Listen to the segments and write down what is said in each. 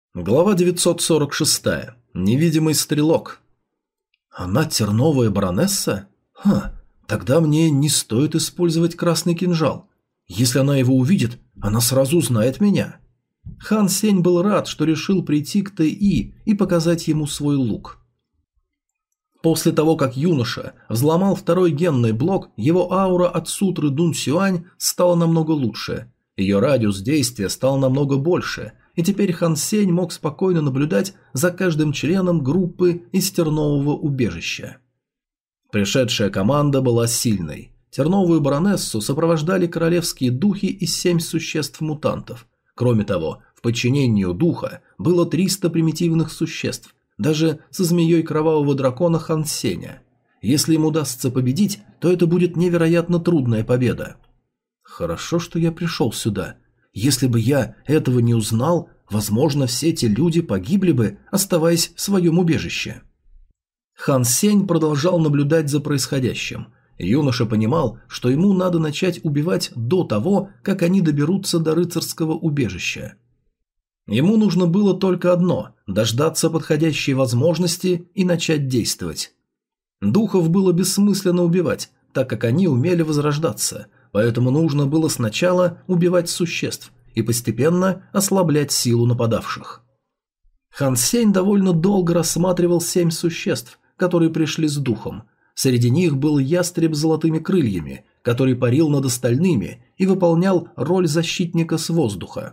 Глава 946. Невидимый стрелок. Она терновая баронесса? Тогда мне не стоит использовать красный кинжал. Если она его увидит, она сразу узнает меня. Хан Сень был рад, что решил прийти к Тэ-И и показать ему свой лук. После того, как юноша взломал второй генный блок, его аура от сутры Дун Сюань стала намного лучше. Ее радиус действия стал намного больше, и теперь Хан Сень мог спокойно наблюдать за каждым членом группы из тернового убежища. Пришедшая команда была сильной. Терновую баронессу сопровождали королевские духи и 7 существ-мутантов. Кроме того, в подчинении у духа было 300 примитивных существ, даже со змеей кровавого дракона Хан Сеня. Если им удастся победить, то это будет невероятно трудная победа. Хорошо, что я пришел сюда. Если бы я этого не узнал, возможно, все эти люди погибли бы, оставаясь в своем убежище. Хан Сень продолжал наблюдать за происходящим. Юноша понимал, что ему надо начать убивать до того, как они доберутся до рыцарского убежища. Ему нужно было только одно – дождаться подходящей возможности и начать действовать. Духов было бессмысленно убивать, так как они умели возрождаться, поэтому нужно было сначала убивать существ и постепенно ослаблять силу нападавших. Хан Сень довольно долго рассматривал 7 существ, которые пришли с духом. Среди них был ястреб с золотыми крыльями, который парил над остальными и выполнял роль защитника с воздуха.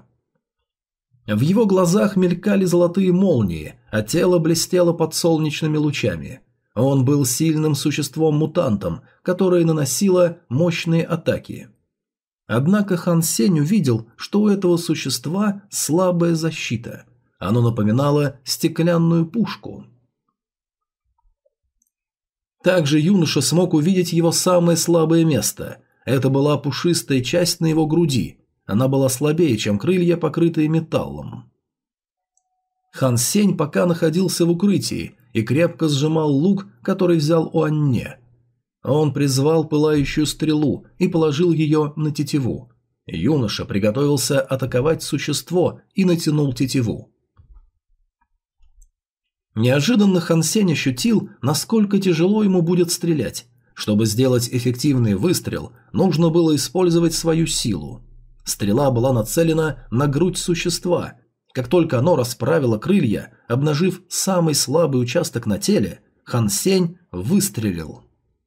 В его глазах мелькали золотые молнии, а тело блестело под солнечными лучами. Он был сильным существом-мутантом, которое наносило мощные атаки. Однако Хан Сень увидел, что у этого существа слабая защита. Оно напоминало стеклянную пушку. Также юноша смог увидеть его самое слабое место. Это была пушистая часть на его груди. Она была слабее, чем крылья, покрытые металлом. Хан Сень пока находился в укрытии и крепко сжимал лук, который взял у Анне. Он призвал пылающую стрелу и положил ее на тетиву. Юноша приготовился атаковать существо и натянул тетиву. Неожиданно Хан Сень ощутил, насколько тяжело ему будет стрелять. Чтобы сделать эффективный выстрел, нужно было использовать свою силу. Стрела была нацелена на грудь существа. Как только оно расправило крылья, обнажив самый слабый участок на теле, Хан Сень выстрелил.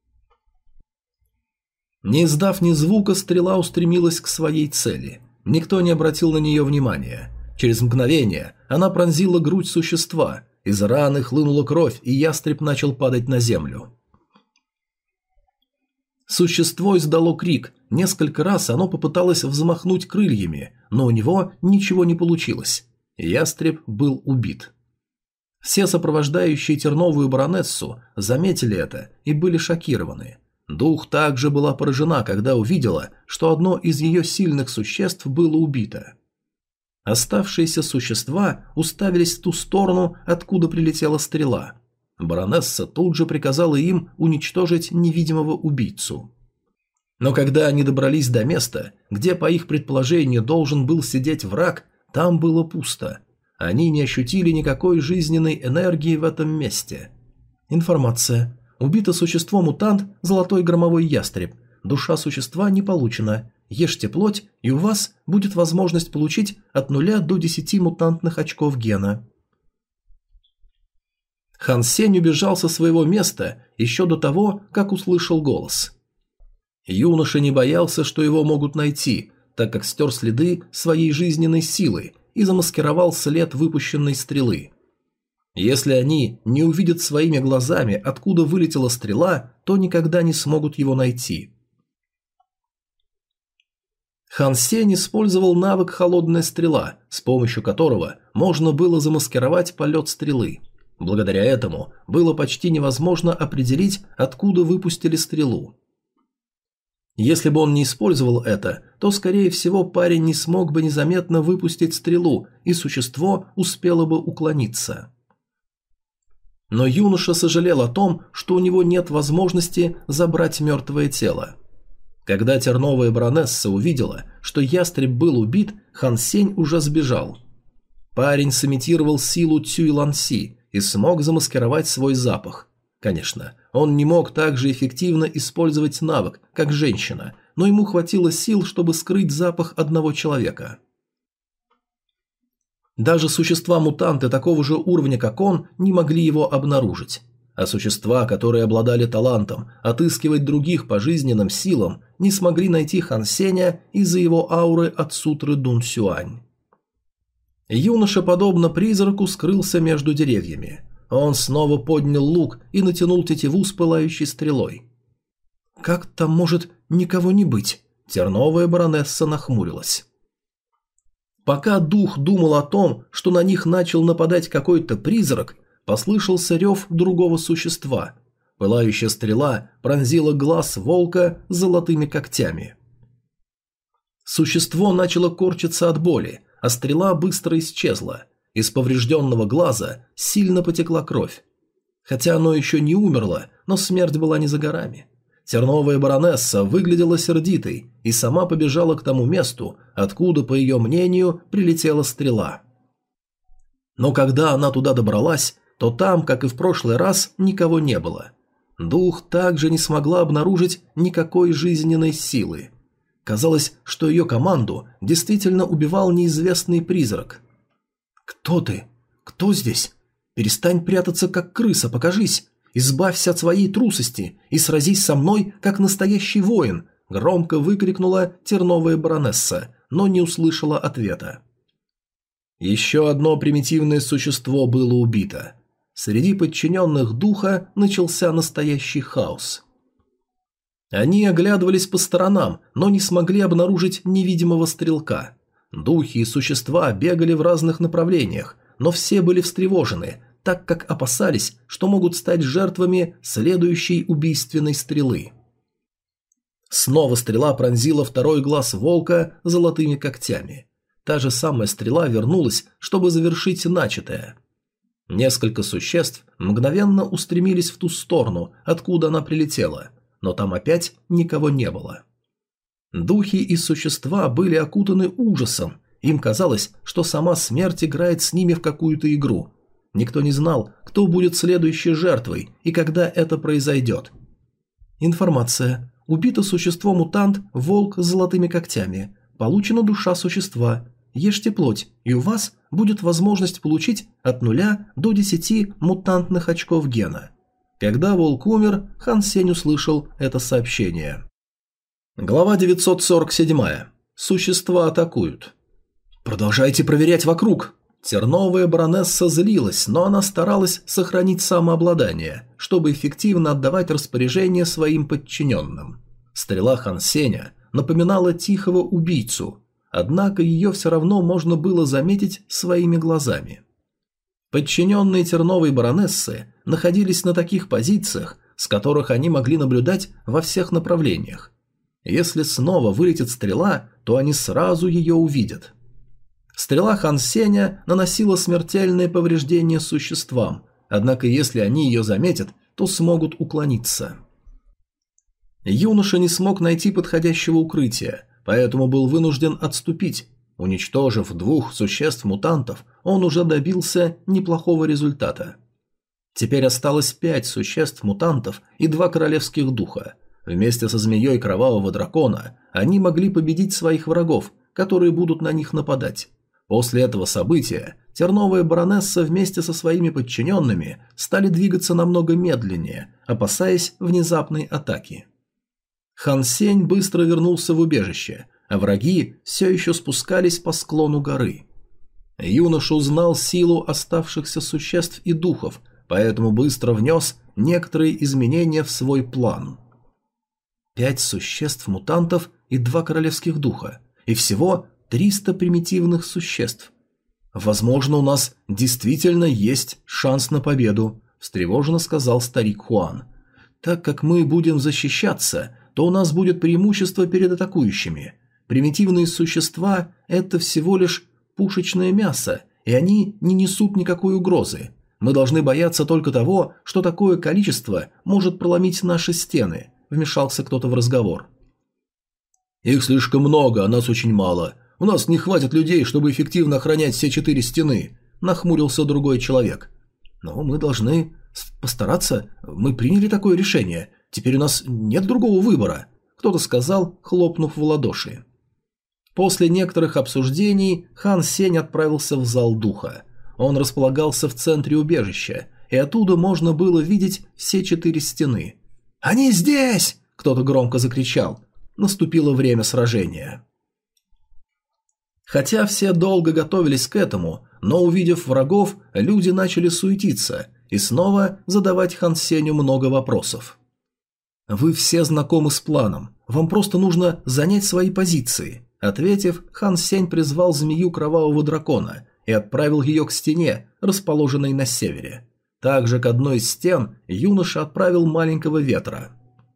Не издав ни звука, стрела устремилась к своей цели. Никто не обратил на нее внимания. Через мгновение она пронзила грудь существа, из раны хлынула кровь, и ястреб начал падать на землю. Существо издало крик. Несколько раз оно попыталось взмахнуть крыльями, но у него ничего не получилось. Ястреб был убит. Все сопровождающие терновую баронессу заметили это и были шокированы. Дух также была поражена, когда увидела, что одно из ее сильных существ было убито. Оставшиеся существа уставились в ту сторону, откуда прилетела стрела. Баронесса тут же приказала им уничтожить невидимого убийцу. Но когда они добрались до места, где, по их предположению, должен был сидеть враг, там было пусто. Они не ощутили никакой жизненной энергии в этом месте. Информация. Убито существо-мутант «Золотой громовой ястреб». Душа существа не получена. Ешьте плоть, и у вас будет возможность получить от 0 до 10 мутантных очков гена. Хан Сень убежал со своего места еще до того, как услышал голос. Юноша не боялся, что его могут найти, так как стер следы своей жизненной силы и замаскировал след выпущенной стрелы. Если они не увидят своими глазами, откуда вылетела стрела, то никогда не смогут его найти. Хан Сень использовал навык «Холодная стрела», с помощью которого можно было замаскировать полет стрелы. Благодаря этому было почти невозможно определить, откуда выпустили стрелу. Если бы он не использовал это, то, скорее всего, парень не смог бы незаметно выпустить стрелу, и существо успело бы уклониться. Но юноша сожалел о том, что у него нет возможности забрать мертвое тело. Когда терновая баронесса увидела, что ястреб был убит, Хан Сень уже сбежал. Парень сымитировал силу Цюйланси и смог замаскировать свой запах. Конечно, он не мог так же эффективно использовать навык, как женщина, но ему хватило сил, чтобы скрыть запах одного человека. Даже существа-мутанты такого же уровня, как он, не могли его обнаружить. А существа, которые обладали талантом отыскивать других по жизненным силам, не смогли найти Хан Сеня из-за его ауры от сутры Дун Сюань. Юноша, подобно призраку, скрылся между деревьями. Он снова поднял лук и натянул тетиву с пылающей стрелой. «Как там может никого не быть?» Терновая баронесса нахмурилась. Пока дух думал о том, что на них начал нападать какой-то призрак, послышался рев другого существа. Пылающая стрела пронзила глаз волка золотыми когтями. Существо начало корчиться от боли, а стрела быстро исчезла. Из поврежденного глаза сильно потекла кровь. Хотя оно еще не умерло, но смерть была не за горами. Терновая баронесса выглядела сердитой и сама побежала к тому месту, откуда, по ее мнению, прилетела стрела. Но когда она туда добралась, то там, как и в прошлый раз, никого не было. Дух также не смогла обнаружить никакой жизненной силы. Казалось, что ее команду действительно убивал неизвестный призрак. «Кто ты? Кто здесь? Перестань прятаться, как крыса, покажись! Избавься от своей трусости и сразись со мной, как настоящий воин!» Громко выкрикнула терновая баронесса, но не услышала ответа. Еще одно примитивное существо было убито. Среди подчиненных духа начался настоящий хаос. Они оглядывались по сторонам, но не смогли обнаружить невидимого стрелка. Духи и существа бегали в разных направлениях, но все были встревожены, так как опасались, что могут стать жертвами следующей убийственной стрелы. Снова стрела пронзила второй глаз волка золотыми когтями. Та же самая стрела вернулась, чтобы завершить начатое. Несколько существ мгновенно устремились в ту сторону, откуда она прилетела, но там опять никого не было. Духи и существа были окутаны ужасом, им казалось, что сама смерть играет с ними в какую-то игру. Никто не знал, кто будет следующей жертвой и когда это произойдет. Информация. Убито существо-мутант, волк с золотыми когтями. Получена душа существа. Ешьте плоть, и у вас будет возможность получить от 0 до 10 мутантных очков гена. Когда волк умер, Хан Сень услышал это сообщение. Глава 947. Существа атакуют. «Продолжайте проверять вокруг!» Терновая баронесса злилась, но она старалась сохранить самообладание, чтобы эффективно отдавать распоряжения своим подчиненным. Стрела Хан Сеня напоминала тихого убийцу, однако ее все равно можно было заметить своими глазами. Подчиненные терновой баронессы находились на таких позициях, с которых они могли наблюдать во всех направлениях. Если снова вылетит стрела, то они сразу ее увидят. Стрела Хан Сеня наносила смертельные повреждения существам, однако если они ее заметят, то смогут уклониться. Юноша не смог найти подходящего укрытия, поэтому был вынужден отступить. Уничтожив 2 существ-мутантов, он уже добился неплохого результата. Теперь осталось 5 существ-мутантов и 2 королевских духа. Вместе со змеей кровавого дракона они могли победить своих врагов, которые будут на них нападать. После этого события терновая баронесса вместе со своими подчиненными стали двигаться намного медленнее, опасаясь внезапной атаки. Хан Сень быстро вернулся в убежище, а враги все еще спускались по склону горы. Юноша узнал силу оставшихся существ и духов, поэтому быстро внес некоторые изменения в свой план. 5 существ-мутантов и 2 королевских духа, и всего 300 примитивных существ. «Возможно, у нас действительно есть шанс на победу», – встревоженно сказал старик Хуан. «Так как мы будем защищаться, то у нас будет преимущество перед атакующими. Примитивные существа – это всего лишь пушечное мясо, и они не несут никакой угрозы. Мы должны бояться только того, что такое количество может проломить наши стены», – вмешался кто-то в разговор. «Их слишком много, а нас очень мало. У нас не хватит людей, чтобы эффективно охранять все 4 стены», – нахмурился другой человек. «Но мы должны постараться. Мы приняли такое решение. Теперь у нас нет другого выбора», – кто-то сказал, хлопнув в ладоши. После некоторых обсуждений Хан Сень отправился в зал духа. Он располагался в центре убежища, и оттуда можно было видеть все 4 стены. «Они здесь!» – кто-то громко закричал. Наступило время сражения. Хотя все долго готовились к этому, но увидев врагов, люди начали суетиться и снова задавать Хан Сенью много вопросов. «Вы все знакомы с планом, вам просто нужно занять свои позиции», – ответив, Хан Сень призвал змею кровавого дракона и отправил ее к стене, расположенной на севере. Также к одной из стен юноша отправил маленького ветра.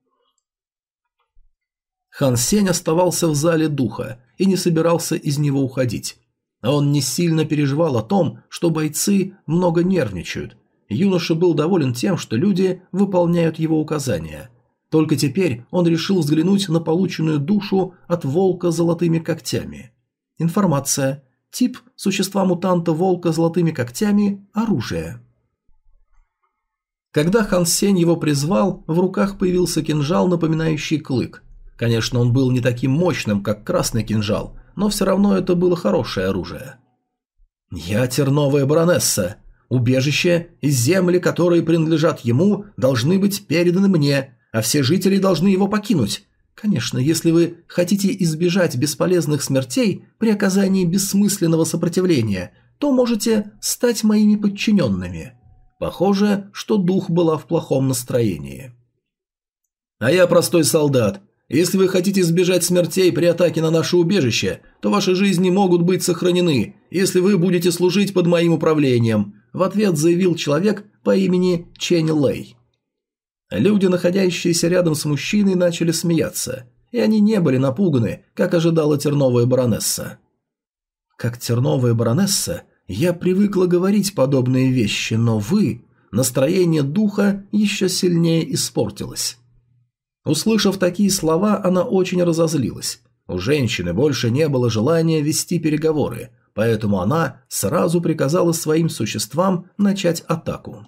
Хан Сень оставался в зале духа и не собирался из него уходить. Он не сильно переживал о том, что бойцы много нервничают. Юноша был доволен тем, что люди выполняют его указания. Только теперь он решил взглянуть на полученную душу от волка с золотыми когтями. Информация. Тип существа-мутанта волка с золотыми когтями – оружие. Когда Хан Сень его призвал, в руках появился кинжал, напоминающий клык. Конечно, он был не таким мощным, как красный кинжал, но все равно это было хорошее оружие. «Я терновая баронесса. Убежище и земли, которые принадлежат ему, должны быть переданы мне, а все жители должны его покинуть. Конечно, если вы хотите избежать бесполезных смертей при оказании бессмысленного сопротивления, то можете стать моими подчиненными». Похоже, что дух была в плохом настроении. «А я простой солдат. Если вы хотите избежать смертей при атаке на наше убежище, то ваши жизни могут быть сохранены, если вы будете служить под моим управлением», – в ответ заявил человек по имени Чэнь Лэй. Люди, находящиеся рядом с мужчиной, начали смеяться, и они не были напуганы, как ожидала терновая баронесса. «Как терновая баронесса, я привыкла говорить подобные вещи, но вы...» Настроение духа еще сильнее испортилось. Услышав такие слова, она очень разозлилась. У женщины больше не было желания вести переговоры, поэтому она сразу приказала своим существам начать атаку.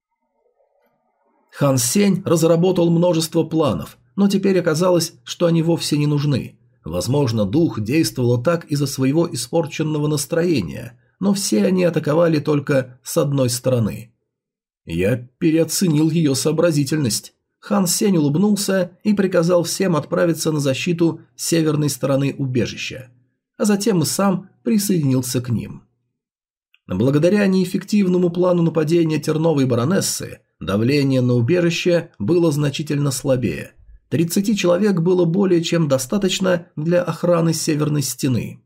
Хан Сень разработал множество планов, но теперь оказалось, что они вовсе не нужны. Возможно, дух действовал так из-за своего испорченного настроения, но все они атаковали только с одной стороны. Я переоценил ее сообразительность. Хан Сень улыбнулся и приказал всем отправиться на защиту северной стороны убежища, а затем и сам присоединился к ним. Благодаря неэффективному плану нападения терновой баронессы, давление на убежище было значительно слабее. 30 человек было более чем достаточно для охраны северной стены.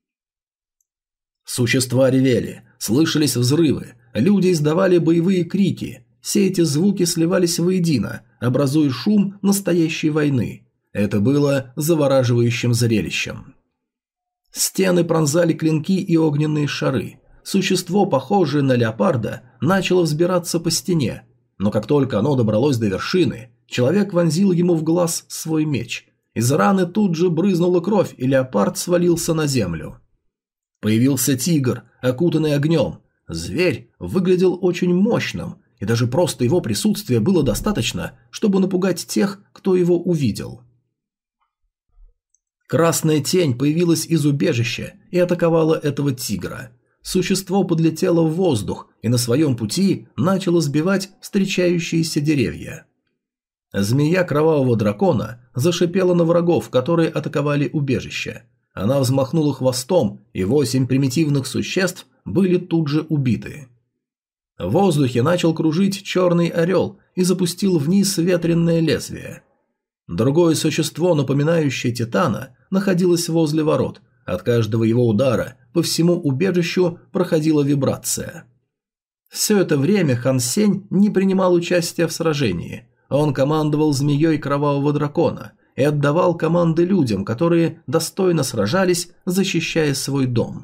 Существа ревели, слышались взрывы, люди издавали боевые крики. Все эти звуки сливались воедино, образуя шум настоящей войны. Это было завораживающим зрелищем. Стены пронзали клинки и огненные шары. Существо, похожее на леопарда, начало взбираться по стене, но как только оно добралось до вершины, человек вонзил ему в глаз свой меч. Из раны тут же брызнула кровь, и леопард свалился на землю. Появился тигр, окутанный огнем. Зверь выглядел очень мощным, и даже просто его присутствия было достаточно, чтобы напугать тех, кто его увидел. Красная тень появилась из убежища и атаковала этого тигра. Существо подлетело в воздух и на своем пути начало сбивать встречающиеся деревья. Змея кровавого дракона зашипела на врагов, которые атаковали убежище. Она взмахнула хвостом, и 8 примитивных существ были тут же убиты. В воздухе начал кружить черный орел и запустил вниз ветренное лезвие. Другое существо, напоминающее титана, находилось возле ворот. От каждого его удара по всему убежищу проходила вибрация. Все это время Хан Сень не принимал участия в сражении. Он командовал змеей кровавого дракона и отдавал команды людям, которые достойно сражались, защищая свой дом.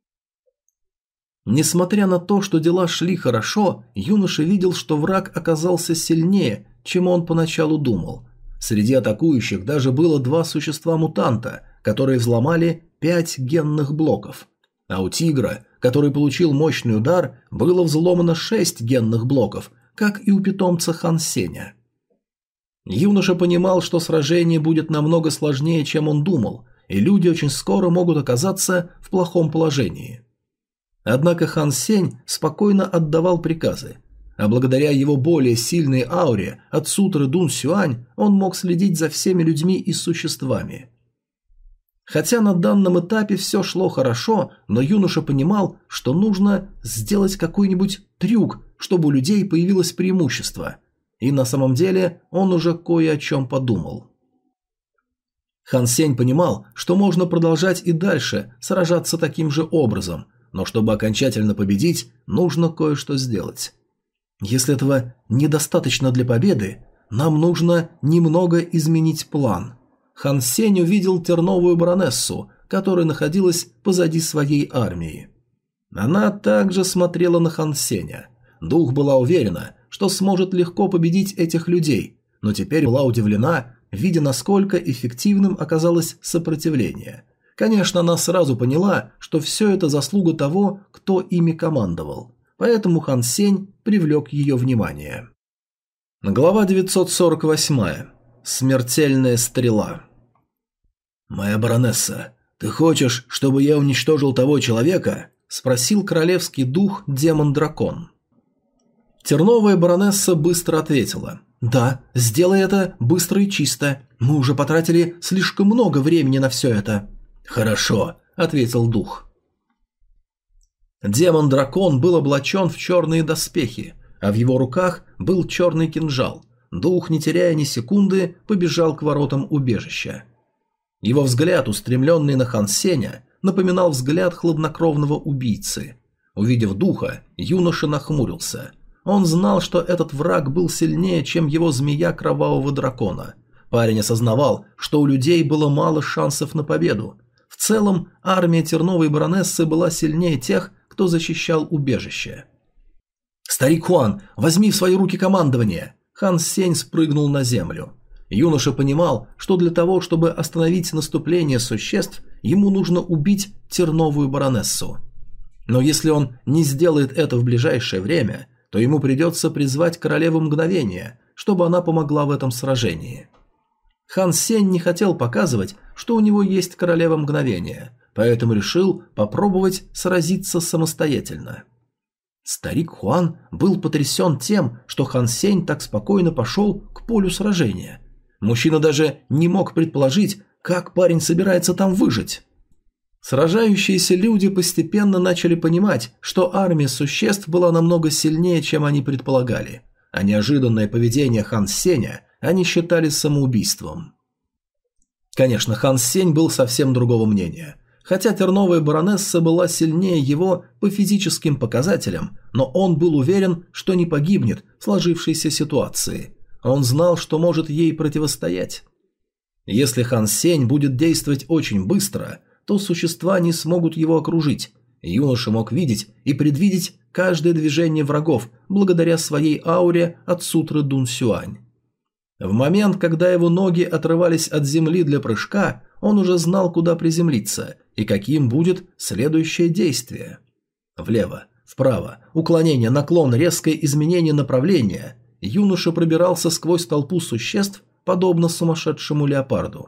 Несмотря на то, что дела шли хорошо, юноша видел, что враг оказался сильнее, чем он поначалу думал. Среди атакующих даже было 2 существа-мутанта, которые взломали 5 генных блоков. А у тигра, который получил мощный удар, было взломано 6 генных блоков, как и у питомца Хан Сеня. Юноша понимал, что сражение будет намного сложнее, чем он думал, и люди очень скоро могут оказаться в плохом положении. Однако Хан Сень спокойно отдавал приказы, а благодаря его более сильной ауре от сутры Дун Сюань он мог следить за всеми людьми и существами. Хотя на данном этапе все шло хорошо, но юноша понимал, что нужно сделать какой-нибудь трюк, чтобы у людей появилось преимущество. И на самом деле он уже кое о чем подумал. Хан Сень понимал, что можно продолжать и дальше сражаться таким же образом, но чтобы окончательно победить, нужно кое-что сделать. Если этого недостаточно для победы, нам нужно немного изменить план. Хан Сень увидел терновую баронессу, которая находилась позади своей армии. Она также смотрела на Хан Сеня. Дух была уверена, что сможет легко победить этих людей, но теперь была удивлена, видя, насколько эффективным оказалось сопротивление. Конечно, она сразу поняла, что все это заслуга того, кто ими командовал, поэтому Хан Сень привлек ее внимание. Глава 948. Смертельная стрела. «Моя баронесса, ты хочешь, чтобы я уничтожил того человека?» – спросил королевский дух демон-дракон. Терновая баронесса быстро ответила: «Да, сделай это быстро и чисто. Мы уже потратили слишком много времени на все это». «Хорошо», – ответил дух. Демон-дракон был облачен в черные доспехи, а в его руках был черный кинжал. Дух, не теряя ни секунды, побежал к воротам убежища. Его взгляд, устремленный на Хан Сеня, напоминал взгляд хладнокровного убийцы. Увидев духа, юноша нахмурился. Он знал, что этот враг был сильнее, чем его змея кровавого дракона. Парень осознавал, что у людей было мало шансов на победу. В целом, армия терновой баронессы была сильнее тех, кто защищал убежище. «Старик Хуан, возьми в свои руки командование!» Хан Сень спрыгнул на землю. Юноша понимал, что для того, чтобы остановить наступление существ, ему нужно убить терновую баронессу. Но если он не сделает это в ближайшее время, то ему придется призвать королеву мгновения, чтобы она помогла в этом сражении. Хан Сень не хотел показывать, что у него есть королева мгновения, поэтому решил попробовать сразиться самостоятельно. Старик Хуан был потрясен тем, что Хан Сень так спокойно пошел к полю сражения. Мужчина даже не мог предположить, как парень собирается там выжить. Сражающиеся люди постепенно начали понимать, что армия существ была намного сильнее, чем они предполагали, а неожиданное поведение Хан Сеня они считали самоубийством. Конечно, Хан Сень был совсем другого мнения. Хотя терновая баронесса была сильнее его по физическим показателям, но он был уверен, что не погибнет в сложившейся ситуации. Он знал, что может ей противостоять. Если Хан Сень будет действовать очень быстро, то существа не смогут его окружить. Юноша мог видеть и предвидеть каждое движение врагов благодаря своей ауре от сутры Дун Сюань. В момент, когда его ноги отрывались от земли для прыжка, он уже знал, куда приземлиться и каким будет следующее действие. Влево, вправо, уклонение, наклон, резкое изменение направления. Юноша пробирался сквозь толпу существ, подобно сумасшедшему леопарду.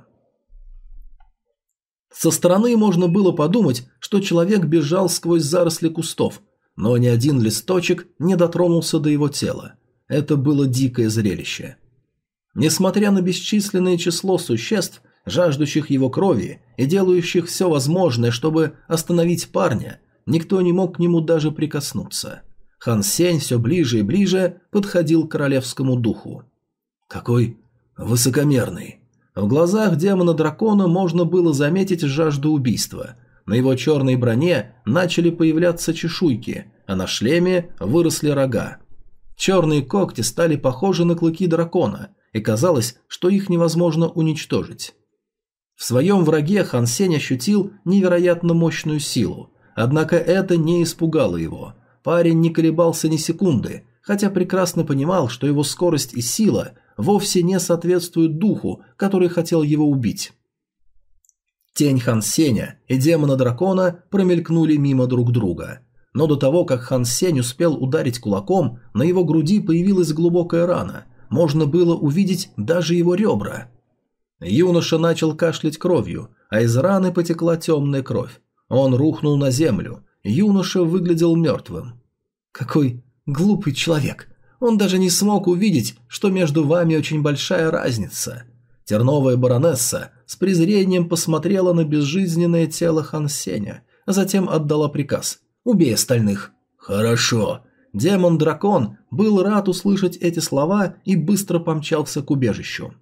Со стороны можно было подумать, что человек бежал сквозь заросли кустов, но ни один листочек не дотронулся до его тела. Это было дикое зрелище. Несмотря на бесчисленное число существ, жаждущих его крови и делающих все возможное, чтобы остановить парня, никто не мог к нему даже прикоснуться. Хан Сень все ближе и ближе подходил к королевскому духу. Какой высокомерный. В глазах демона-дракона можно было заметить жажду убийства. На его черной броне начали появляться чешуйки, а на шлеме выросли рога. Черные когти стали похожи на клыки дракона, и казалось, что их невозможно уничтожить. В своем враге Хан Сень ощутил невероятно мощную силу, однако это не испугало его. Парень не колебался ни секунды, хотя прекрасно понимал, что его скорость и сила вовсе не соответствуют духу, который хотел его убить. Тень Хан Сеня и демона-дракона промелькнули мимо друг друга. Но до того, как Хан Сень успел ударить кулаком, на его груди появилась глубокая рана. Можно было увидеть даже его ребра. Юноша начал кашлять кровью, а из раны потекла темная кровь. Он рухнул на землю. Юноша выглядел мертвым. «Какой глупый человек! Он даже не смог увидеть, что между вами очень большая разница». Терновая баронесса с презрением посмотрела на безжизненное тело Хан Сеня, а затем отдала приказ: «Убей остальных». «Хорошо». Демон-дракон был рад услышать эти слова и быстро помчался к убежищу.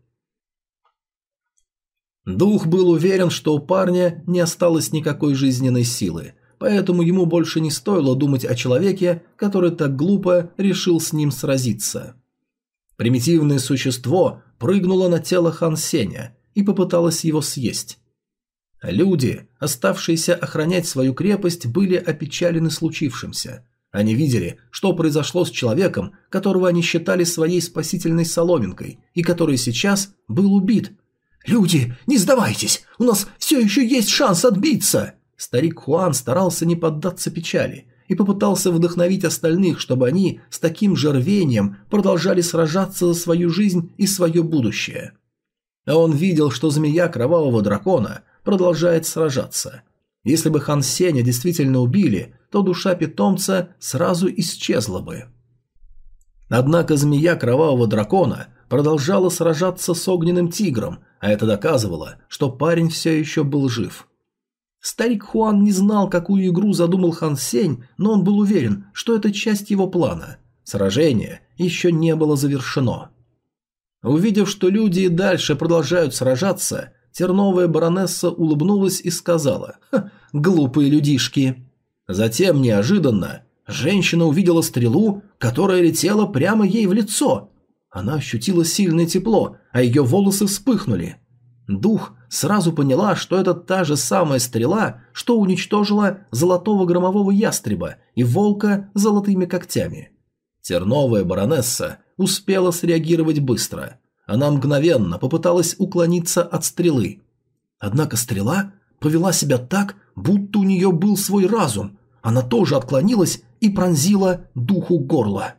Дух был уверен, что у парня не осталось никакой жизненной силы, поэтому ему больше не стоило думать о человеке, который так глупо решил с ним сразиться. Примитивное существо прыгнуло на тело Хан Сеня и попыталось его съесть. Люди, оставшиеся охранять свою крепость, были опечалены случившимся. Они видели, что произошло с человеком, которого они считали своей спасительной соломинкой, и который сейчас был убит. «Люди, не сдавайтесь! У нас все еще есть шанс отбиться!» Старик Хуан старался не поддаться печали и попытался вдохновить остальных, чтобы они с таким же рвением продолжали сражаться за свою жизнь и свое будущее. А он видел, что змея кровавого дракона продолжает сражаться. Если бы Хан Сеня действительно убили, то душа питомца сразу исчезла бы. Однако змея кровавого дракона продолжала сражаться с огненным тигром, а это доказывало, что парень все еще был жив. Старик Хуан не знал, какую игру задумал Хан Сень, но он был уверен, что это часть его плана. Сражение еще не было завершено. Увидев, что люди и дальше продолжают сражаться, терновая баронесса улыбнулась и сказала: «Глупые людишки». Затем, неожиданно, женщина увидела стрелу, которая летела прямо ей в лицо. Она ощутила сильное тепло, а ее волосы вспыхнули. Дух сразу поняла, что это та же самая стрела, что уничтожила золотого громового ястреба и волка с золотыми когтями. Терновая баронесса успела среагировать быстро. Она мгновенно попыталась уклониться от стрелы. Однако стрела повела себя так, будто у нее был свой разум. Она тоже отклонилась и пронзила духу горло.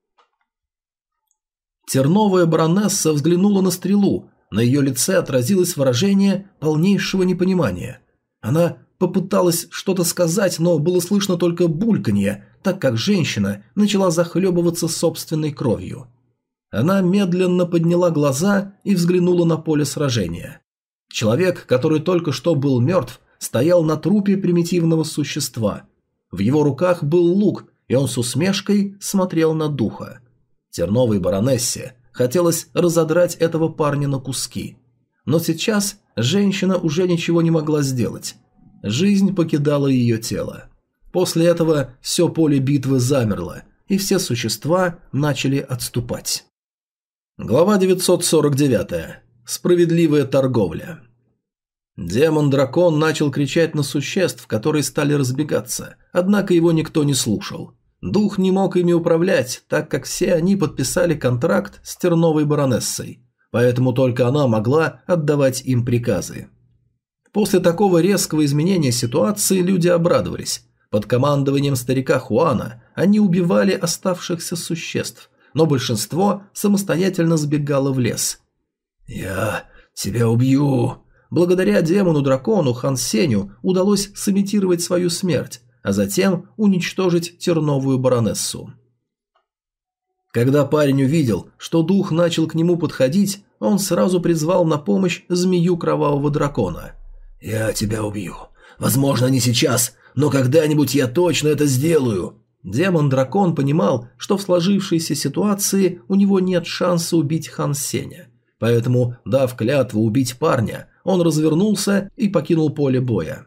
Терновая баронесса взглянула на стрелу. На ее лице отразилось выражение полнейшего непонимания. Она попыталась что-то сказать, но было слышно только бульканье, так как женщина начала захлебываться собственной кровью. Она медленно подняла глаза и взглянула на поле сражения. Человек, который только что был мертв, стоял на трупе примитивного существа. В его руках был лук, и он с усмешкой смотрел на духа. Терновой баронессе хотелось разодрать этого парня на куски. Но сейчас женщина уже ничего не могла сделать. Жизнь покидала ее тело. После этого все поле битвы замерло, и все существа начали отступать. Глава 949. Справедливая торговля. Демон-дракон начал кричать на существ, которые стали разбегаться, однако его никто не слушал. Дух не мог ими управлять, так как все они подписали контракт с терновой баронессой, поэтому только она могла отдавать им приказы. После такого резкого изменения ситуации люди обрадовались. Под командованием старика Хуана они убивали оставшихся существ, но большинство самостоятельно сбегало в лес. «Я тебя убью!» Благодаря демону-дракону Хан Сеню удалось сымитировать свою смерть, а затем уничтожить терновую баронессу. Когда парень увидел, что дух начал к нему подходить, он сразу призвал на помощь змею кровавого дракона. «Я тебя убью. Возможно, не сейчас, но когда-нибудь я точно это сделаю». Демон-дракон понимал, что в сложившейся ситуации у него нет шанса убить Хан Сеня. Поэтому, дав клятву убить парня, он развернулся и покинул поле боя.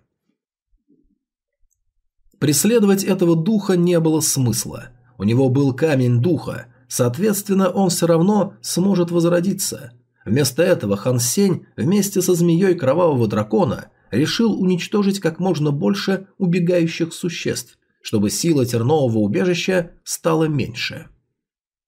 Преследовать этого духа не было смысла. У него был камень духа, соответственно, он все равно сможет возродиться. Вместо этого Хан Сень вместе со змеей кровавого дракона решил уничтожить как можно больше убегающих существ, чтобы сила тернового убежища стала меньше.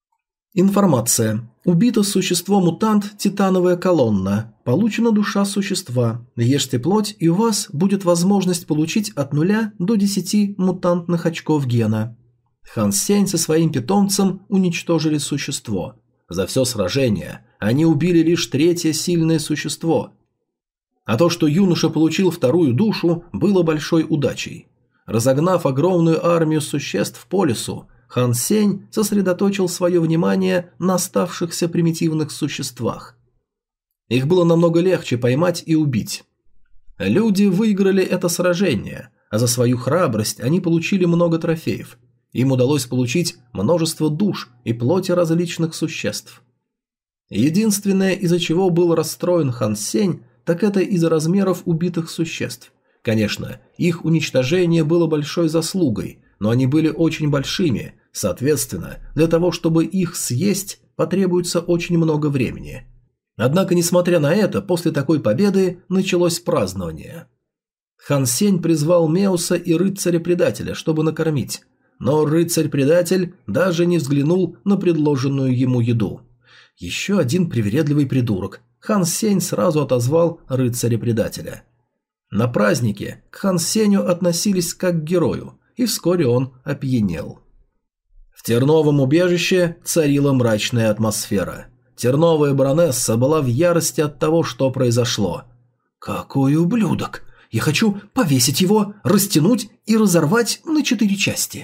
Информация. Убито существо-мутант «Титановая колонна». Получена душа существа. Ешьте плоть, и у вас будет возможность получить от 0 до 10 мутантных очков гена. Хан Сень со своим питомцем уничтожили существо. За все сражение они убили лишь третье сильное существо. А то, что юноша получил вторую душу, было большой удачей. Разогнав огромную армию существ по лесу, Хан Сень сосредоточил свое внимание на оставшихся примитивных существах. Их было намного легче поймать и убить. Люди выиграли это сражение, а за свою храбрость они получили много трофеев. Им удалось получить множество душ и плоти различных существ. Единственное, из-за чего был расстроен Хан Сень, так это из-за размеров убитых существ. Конечно, их уничтожение было большой заслугой, но они были очень большими, соответственно, для того, чтобы их съесть, потребуется очень много времени. Однако, несмотря на это, после такой победы началось празднование. Хан Сень призвал Меуса и рыцаря-предателя, чтобы накормить, но рыцарь-предатель даже не взглянул на предложенную ему еду. Еще один привередливый придурок. Хан Сень сразу отозвал рыцаря-предателя. На празднике к Хан Сенью относились как к герою, и вскоре он опьянел. В терновом убежище царила мрачная атмосфера. Терновая баронесса была в ярости от того, что произошло. «Какой ублюдок! Я хочу повесить его, растянуть и разорвать на 4 части!»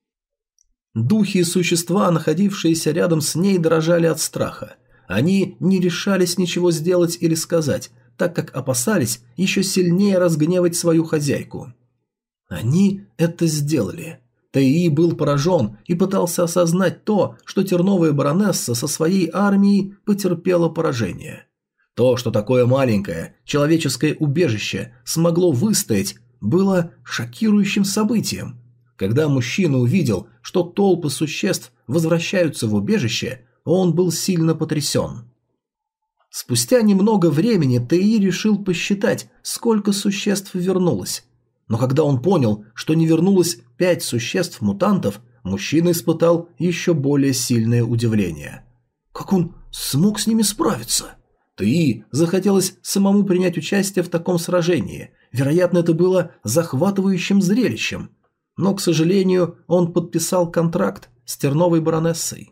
Духи и существа, находившиеся рядом с ней, дрожали от страха. Они не решались ничего сделать или сказать, так как опасались еще сильнее разгневать свою хозяйку. Они это сделали. Тэи был поражен и пытался осознать то, что терновая баронесса со своей армией потерпела поражение. То, что такое маленькое человеческое убежище смогло выстоять, было шокирующим событием. Когда мужчина увидел, что толпы существ возвращаются в убежище, он был сильно потрясен. Спустя немного времени Тэи решил посчитать, сколько существ вернулось. Но когда он понял, что не вернулось 5 существ-мутантов, мужчина испытал еще более сильное удивление. Как он смог с ними справиться? Тэи захотелось самому принять участие в таком сражении. Вероятно, это было захватывающим зрелищем. Но, к сожалению, он подписал контракт с терновой баронессой.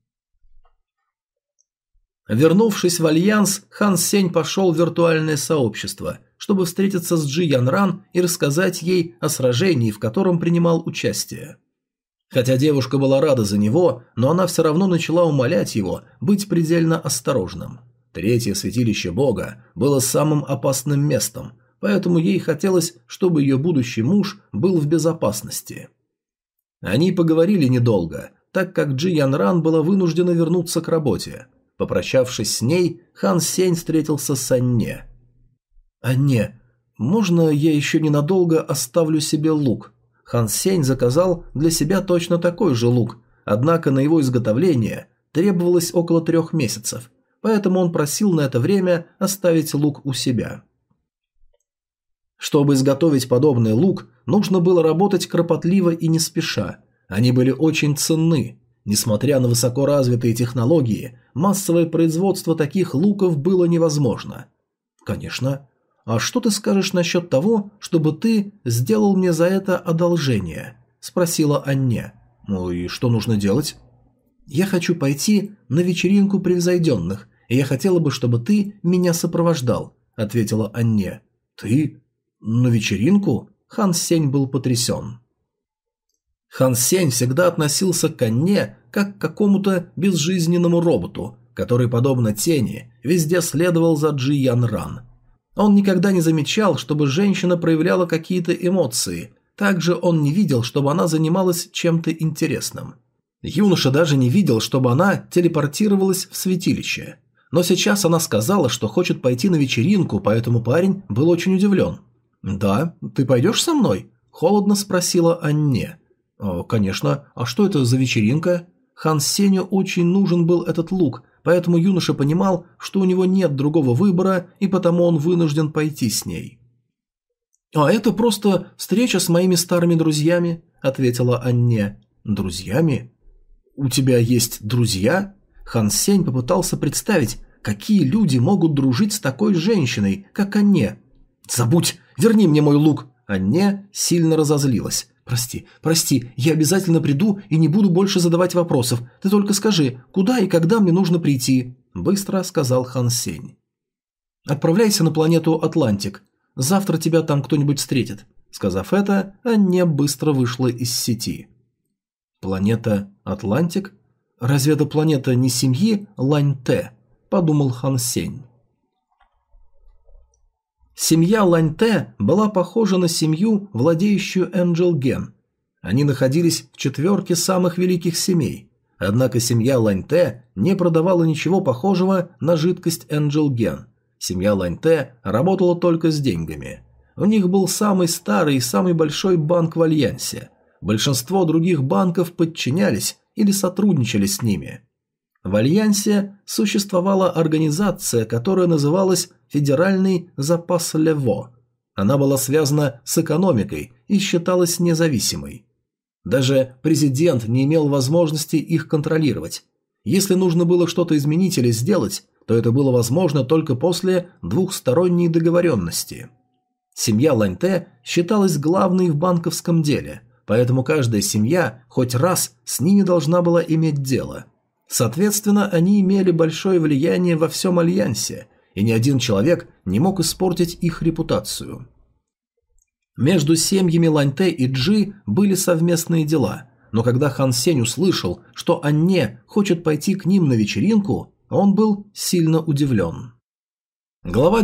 Вернувшись в Альянс, Хан Сень пошел в виртуальное сообщество, чтобы встретиться с Джи Янран и рассказать ей о сражении, в котором принимал участие. Хотя девушка была рада за него, но она все равно начала умолять его быть предельно осторожным. Третье святилище бога было самым опасным местом, поэтому ей хотелось, чтобы ее будущий муж был в безопасности. Они поговорили недолго, так как Джи Янран была вынуждена вернуться к работе. Попрощавшись с ней, Хан Сень встретился с Анне. «Анне, можно я еще ненадолго оставлю себе лук?» Хан Сень заказал для себя точно такой же лук, однако на его изготовление требовалось около 3 месяцев, поэтому он просил на это время оставить лук у себя. Чтобы изготовить подобный лук, нужно было работать кропотливо и не спеша. Они были очень ценны. Несмотря на высокоразвитые технологии, массовое производство таких луков было невозможно. «Конечно. А что ты скажешь насчет того, чтобы ты сделал мне за это одолжение?» – спросила Анне. «Ну и что нужно делать?» «Я хочу пойти на вечеринку превзойденных, и я хотела бы, чтобы ты меня сопровождал», – ответила Анне. «Ты? На вечеринку?» Хан Сень был потрясен. Хан Сень всегда относился к Анне как к какому-то безжизненному роботу, который, подобно тени, везде следовал за Джи Янран. Он никогда не замечал, чтобы женщина проявляла какие-то эмоции, также он не видел, чтобы она занималась чем-то интересным. Юноша даже не видел, чтобы она телепортировалась в святилище. Но сейчас она сказала, что хочет пойти на вечеринку, поэтому парень был очень удивлен. «Да, ты пойдешь со мной?» – холодно спросила Анне. «Конечно. А что это за вечеринка?» Хан Сенью очень нужен был этот лук, поэтому юноша понимал, что у него нет другого выбора, и потому он вынужден пойти с ней. «А это просто встреча с моими старыми друзьями», – ответила Анне. «Друзьями? У тебя есть друзья?» Хан Сень попытался представить, какие люди могут дружить с такой женщиной, как Анне. «Забудь! Верни мне мой лук!» Анне сильно разозлилась. «Прости, я обязательно приду и не буду больше задавать вопросов. Ты только скажи, куда и когда мне нужно прийти?» Быстро сказал Хан Сень. «Отправляйся на планету Атлантик. Завтра тебя там кто-нибудь встретит». Сказав это, Анне быстро вышла из сети. «Планета Атлантик? Разве это планета не семьи Лань-Тэ?» – подумал Хан Сень. Семья Лань-Тэ была похожа на семью, владеющую Angel Gen. Они находились в четверке самых великих семей. Однако семья Лань-Тэ не продавала ничего похожего на жидкость Angel Gen. Семья Лань-Тэ работала только с деньгами. У них был самый старый и самый большой банк в Альянсе. Большинство других банков подчинялись или сотрудничали с ними. В Альянсе существовала организация, которая называлась Федеральный запас Лево. Она была связана с экономикой и считалась независимой. Даже президент не имел возможности их контролировать. Если нужно было что-то изменить или сделать, то это было возможно только после двухсторонней договоренности. Семья Лань-Тэ считалась главной в банковском деле, поэтому каждая семья хоть раз с ними должна была иметь дело. Соответственно, они имели большое влияние во всем Альянсе, и ни один человек не мог испортить их репутацию. Между семьями Лань-Тэ и Джи были совместные дела, но когда Хан Сень услышал, что Анне хочет пойти к ним на вечеринку, он был сильно удивлен. Глава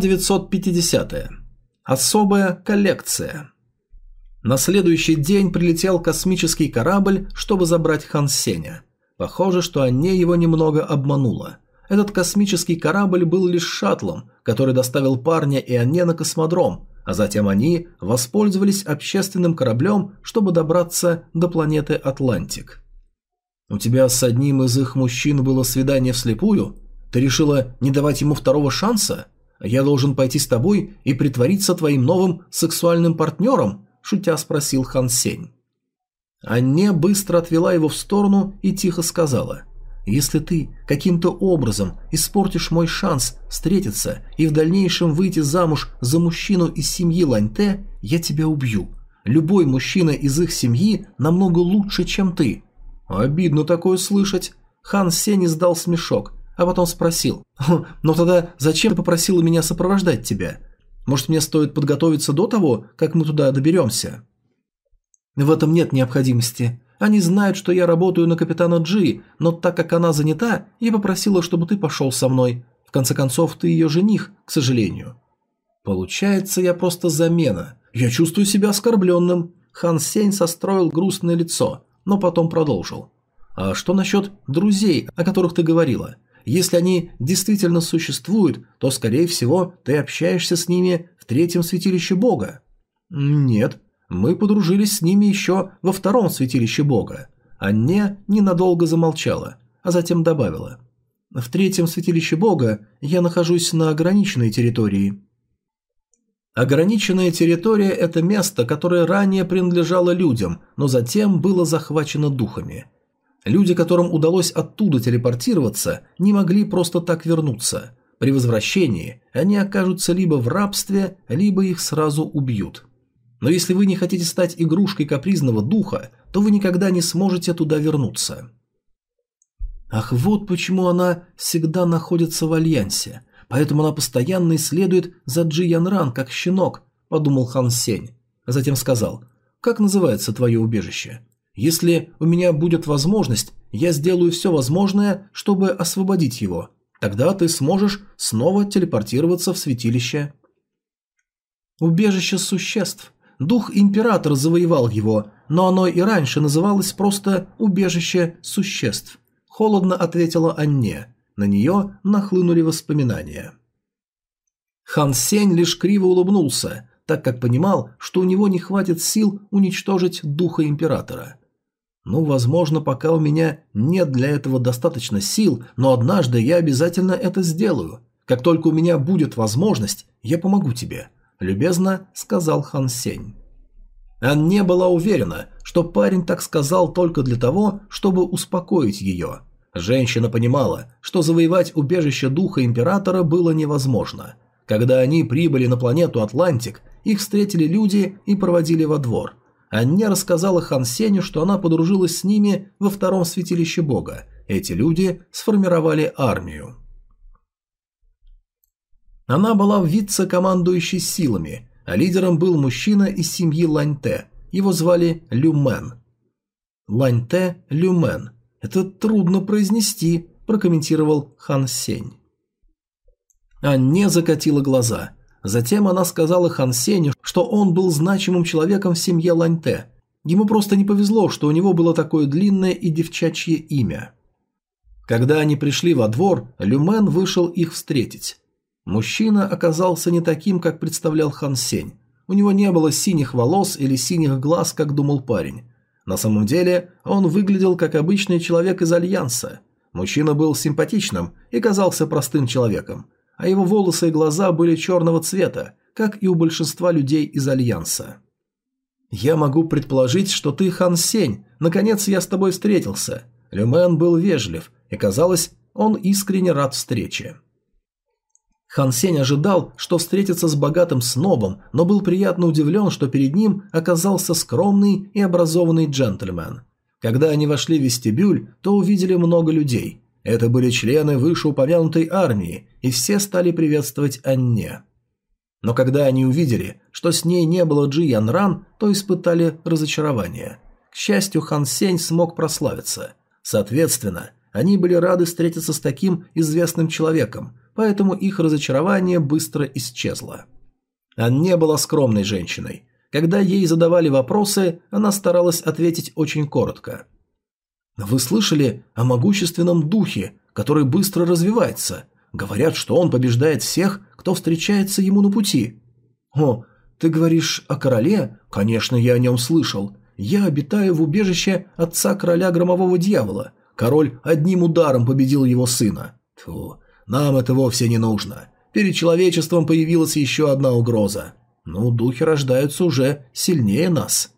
950. Особая коллекция. На следующий день прилетел космический корабль, чтобы забрать Хан Сеня. Похоже, что Анне его немного обманула. Этот космический корабль был лишь шаттлом, который доставил парня и Анне на космодром, а затем они воспользовались общественным кораблем, чтобы добраться до планеты Атлантик. «У тебя с одним из их мужчин было свидание вслепую? Ты решила не давать ему второго шанса? Я должен пойти с тобой и притвориться твоим новым сексуальным партнером?» – шутя спросил Хан Сень. Анне быстро отвела его в сторону и тихо сказала: «Если ты каким-то образом испортишь мой шанс встретиться и в дальнейшем выйти замуж за мужчину из семьи Лань-Тэ, я тебя убью. Любой мужчина из их семьи намного лучше, чем ты». Обидно такое слышать. Хан Сень издал смешок, а потом спросил: «Но тогда зачем ты попросила меня сопровождать тебя? Может, мне стоит подготовиться до того, как мы туда доберемся?» «В этом нет необходимости. Они знают, что я работаю на капитана Джи, но так как она занята, я попросила, чтобы ты пошел со мной. В конце концов, ты ее жених, к сожалению». «Получается, я просто замена. Я чувствую себя оскорбленным». Хан Сень состроил грустное лицо, но потом продолжил: «А что насчет друзей, о которых ты говорила? Если они действительно существуют, то, скорее всего, ты общаешься с ними в третьем святилище Бога». «Нет, мы подружились с ними еще во втором святилище Бога». Анне ненадолго замолчала, а затем добавила: «В третьем святилище Бога я нахожусь на ограниченной территории». Ограниченная территория – это место, которое ранее принадлежало людям, но затем было захвачено духами. Люди, которым удалось оттуда телепортироваться, не могли просто так вернуться. При возвращении они окажутся либо в рабстве, либо их сразу убьют. Но если вы не хотите стать игрушкой капризного духа, то вы никогда не сможете туда вернуться. Ах, вот почему она всегда находится в Альянсе. Поэтому она постоянно исследует за Джи Янран, как щенок, подумал Хан Сень. А затем сказал: «Как называется твое убежище? Если у меня будет возможность, я сделаю все возможное, чтобы освободить его. Тогда ты сможешь снова телепортироваться в святилище». Убежище существ. Дух Императора завоевал его, но оно и раньше называлось просто «Убежище существ», – холодно ответила Анне. На нее нахлынули воспоминания. Хан Сень лишь криво улыбнулся, так как понимал, что у него не хватит сил уничтожить Духа Императора. «Ну, возможно, пока у меня нет для этого достаточно сил, но однажды я обязательно это сделаю. Как только у меня будет возможность, я помогу тебе», – любезно сказал Хан Сень. Анне была уверена, что парень так сказал только для того, чтобы успокоить ее. Женщина понимала, что завоевать убежище духа императора было невозможно. Когда они прибыли на планету Атлантик, их встретили люди и проводили во двор. Анне рассказала Хан Сенью, что она подружилась с ними во втором святилище бога. Эти люди сформировали армию. Она была вице-командующей силами, а лидером был мужчина из семьи Ланьте. Его звали Люмен. Ланьте Люмен. Это трудно произнести, прокомментировал Хан Сень. Анне закатила глаза. Затем она сказала Хан Сенью, что он был значимым человеком в семье Ланьте. Ему просто не повезло, что у него было такое длинное и девчачье имя. Когда они пришли во двор, Люмен вышел их встретить. Мужчина оказался не таким, как представлял Хан Сень. У него не было синих волос или синих глаз, как думал парень. На самом деле, он выглядел как обычный человек из Альянса. Мужчина был симпатичным и казался простым человеком, а его волосы и глаза были черного цвета, как и у большинства людей из Альянса. «Я могу предположить, что ты Хан Сень. Наконец я с тобой встретился». Люмен был вежлив, и казалось, он искренне рад встрече. Хан Сень ожидал, что встретится с богатым снобом, но был приятно удивлен, что перед ним оказался скромный и образованный джентльмен. Когда они вошли в вестибюль, то увидели много людей. Это были члены вышеупомянутой армии, и все стали приветствовать Анне. Но когда они увидели, что с ней не было Джи Ян Ран, то испытали разочарование. К счастью, Хан Сень смог прославиться. Соответственно, они были рады встретиться с таким известным человеком, поэтому их разочарование быстро исчезло. Анне была скромной женщиной. Когда ей задавали вопросы, она старалась ответить очень коротко. «Вы слышали о могущественном духе, который быстро развивается? Говорят, что он побеждает всех, кто встречается ему на пути». «О, ты говоришь о короле? Конечно, я о нем слышал. Я обитаю в убежище отца короля Громового Дьявола. Король одним ударом победил его сына. Фу, нам это вовсе не нужно. Перед человечеством появилась еще одна угроза. Ну, духи рождаются уже сильнее нас».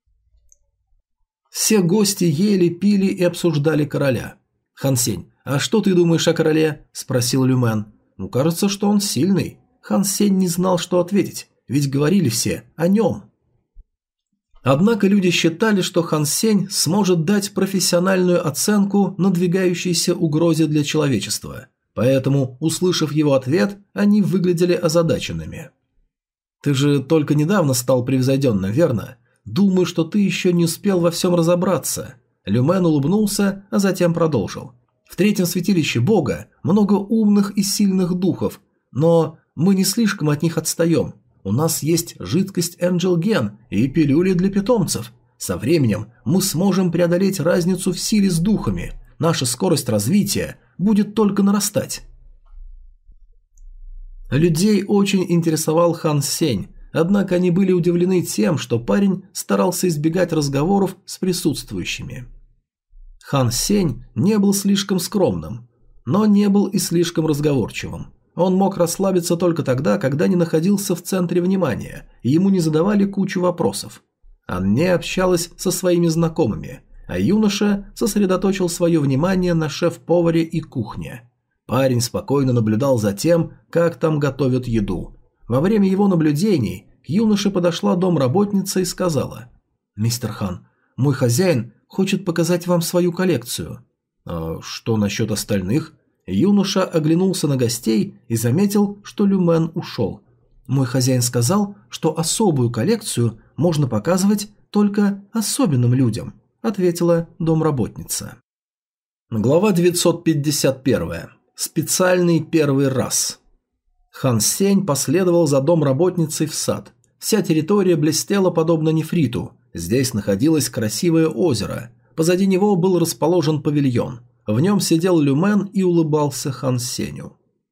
Все гости ели, пили и обсуждали короля. «Хан Сень, а что ты думаешь о короле?» – спросил Люмен. «Ну, кажется, что он сильный». Хан Сень не знал, что ответить, ведь говорили все о нем. Однако люди считали, что Хан Сень сможет дать профессиональную оценку надвигающейся угрозе для человечества. Поэтому, услышав его ответ, они выглядели озадаченными. «Ты же только недавно стал превзойденным, верно? Думаю, что ты еще не успел во всем разобраться». Люмен улыбнулся, а затем продолжил. «В третьем святилище бога много умных и сильных духов, но мы не слишком от них отстаем. У нас есть жидкость Энджел-Ген и пилюли для питомцев. Со временем мы сможем преодолеть разницу в силе с духами. Наша скорость развития будет только нарастать». Людей очень интересовал Хан Сень, однако они были удивлены тем, что парень старался избегать разговоров с присутствующими. Хан Сень не был слишком скромным, но не был и слишком разговорчивым. Он мог расслабиться только тогда, когда не находился в центре внимания, и ему не задавали кучу вопросов. Анне общалась со своими знакомыми, а юноша сосредоточил свое внимание на шеф-поваре и кухне. Парень спокойно наблюдал за тем, как там готовят еду. Во время его наблюдений к юноше подошла домработница и сказала: «Мистер Хан, мой хозяин хочет показать вам свою коллекцию». «А что насчет остальных?» Юноша оглянулся на гостей и заметил, что Люмен ушел. «Мой хозяин сказал, что особую коллекцию можно показывать только особенным людям», ответила домработница. Глава 951. Специальный первый раз. Хан Сень последовал за домработницей в сад. Вся территория блестела подобно нефриту. Здесь находилось красивое озеро. Позади него был расположен павильон. В нем сидел Люмен и улыбался Хан Сенью.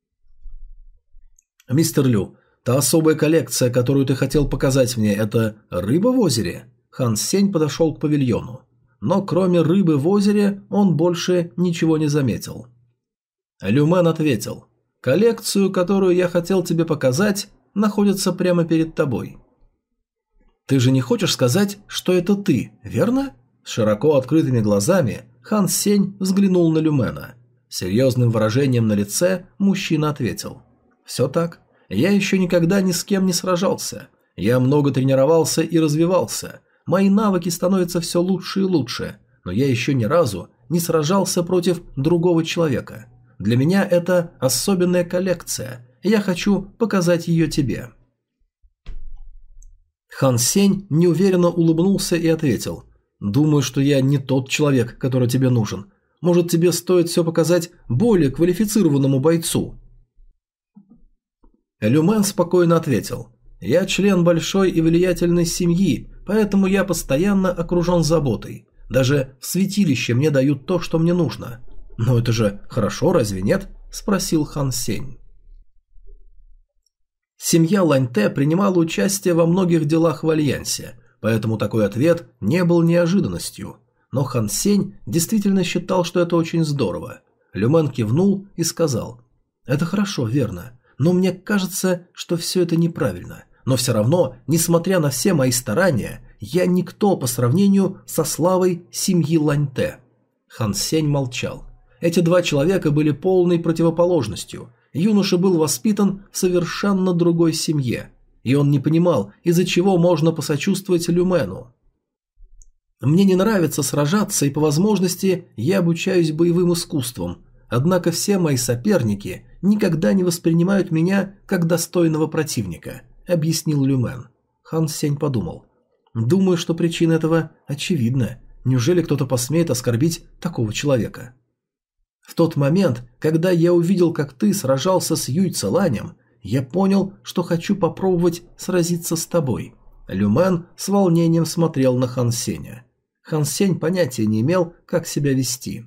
«Мистер Лю, та особая коллекция, которую ты хотел показать мне, это рыба в озере?» Хан Сень подошел к павильону. Но кроме рыбы в озере он больше ничего не заметил. Люмен ответил: «Коллекцию, которую я хотел тебе показать, находится прямо перед тобой». «Ты же не хочешь сказать, что это ты, верно?» С широко открытыми глазами Хан Сень взглянул на Люмена. Серьезным выражением на лице мужчина ответил. «Все так. Я еще никогда ни с кем не сражался. Я много тренировался и развивался. Мои навыки становятся все лучше и лучше, но я еще ни разу не сражался против другого человека. Для меня это особенная коллекция, и я хочу показать ее тебе». Хан Сень неуверенно улыбнулся и ответил. «Думаю, что я не тот человек, который тебе нужен. Может, тебе стоит все показать более квалифицированному бойцу?» Люмен спокойно ответил. «Я член большой и влиятельной семьи, поэтому я постоянно окружен заботой. Даже в святилище мне дают то, что мне нужно». «Но это же хорошо, разве нет?» – спросил Хан Сень. Семья Ланьте принимала участие во многих делах в Альянсе, поэтому такой ответ не был неожиданностью. Но Хан Сень действительно считал, что это очень здорово. Люмен кивнул и сказал: «Это хорошо, верно, но мне кажется, что все это неправильно. Но все равно, несмотря на все мои старания, я никто по сравнению со славой семьи Ланьте». Хан Сень молчал. Эти два человека были полной противоположностью. Юноша был воспитан в совершенно другой семье, и он не понимал, из-за чего можно посочувствовать Люмену. «Мне не нравится сражаться, и по возможности я обучаюсь боевым искусствам, однако все мои соперники никогда не воспринимают меня как достойного противника», — объяснил Люмен. Хан Сень подумал. «Думаю, что причина этого очевидна. Неужели кто-то посмеет оскорбить такого человека?» «В тот момент, когда я увидел, как ты сражался с Юй Целанем, я понял, что хочу попробовать сразиться с тобой». Люмен с волнением смотрел на Хан Сеня. Хан Сень понятия не имел, как себя вести.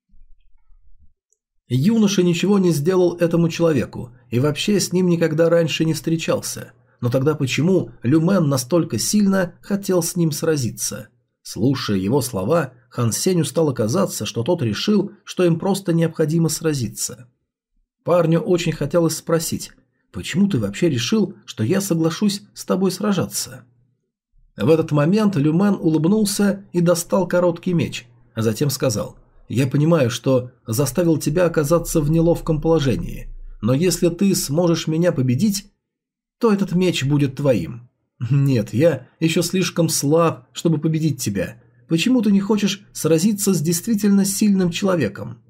Юноша ничего не сделал этому человеку и вообще с ним никогда раньше не встречался. Но тогда почему Люмен настолько сильно хотел с ним сразиться? Слушая его слова, Хан Сенью стало казаться, что тот решил, что им просто необходимо сразиться. Парню очень хотелось спросить: «Почему ты вообще решил, что я соглашусь с тобой сражаться?» В этот момент Люмен улыбнулся и достал короткий меч, а затем сказал: «Я понимаю, что заставил тебя оказаться в неловком положении, но если ты сможешь меня победить, то этот меч будет твоим». «Нет, я еще слишком слаб, чтобы победить тебя. Почему ты не хочешь сразиться с действительно сильным человеком?»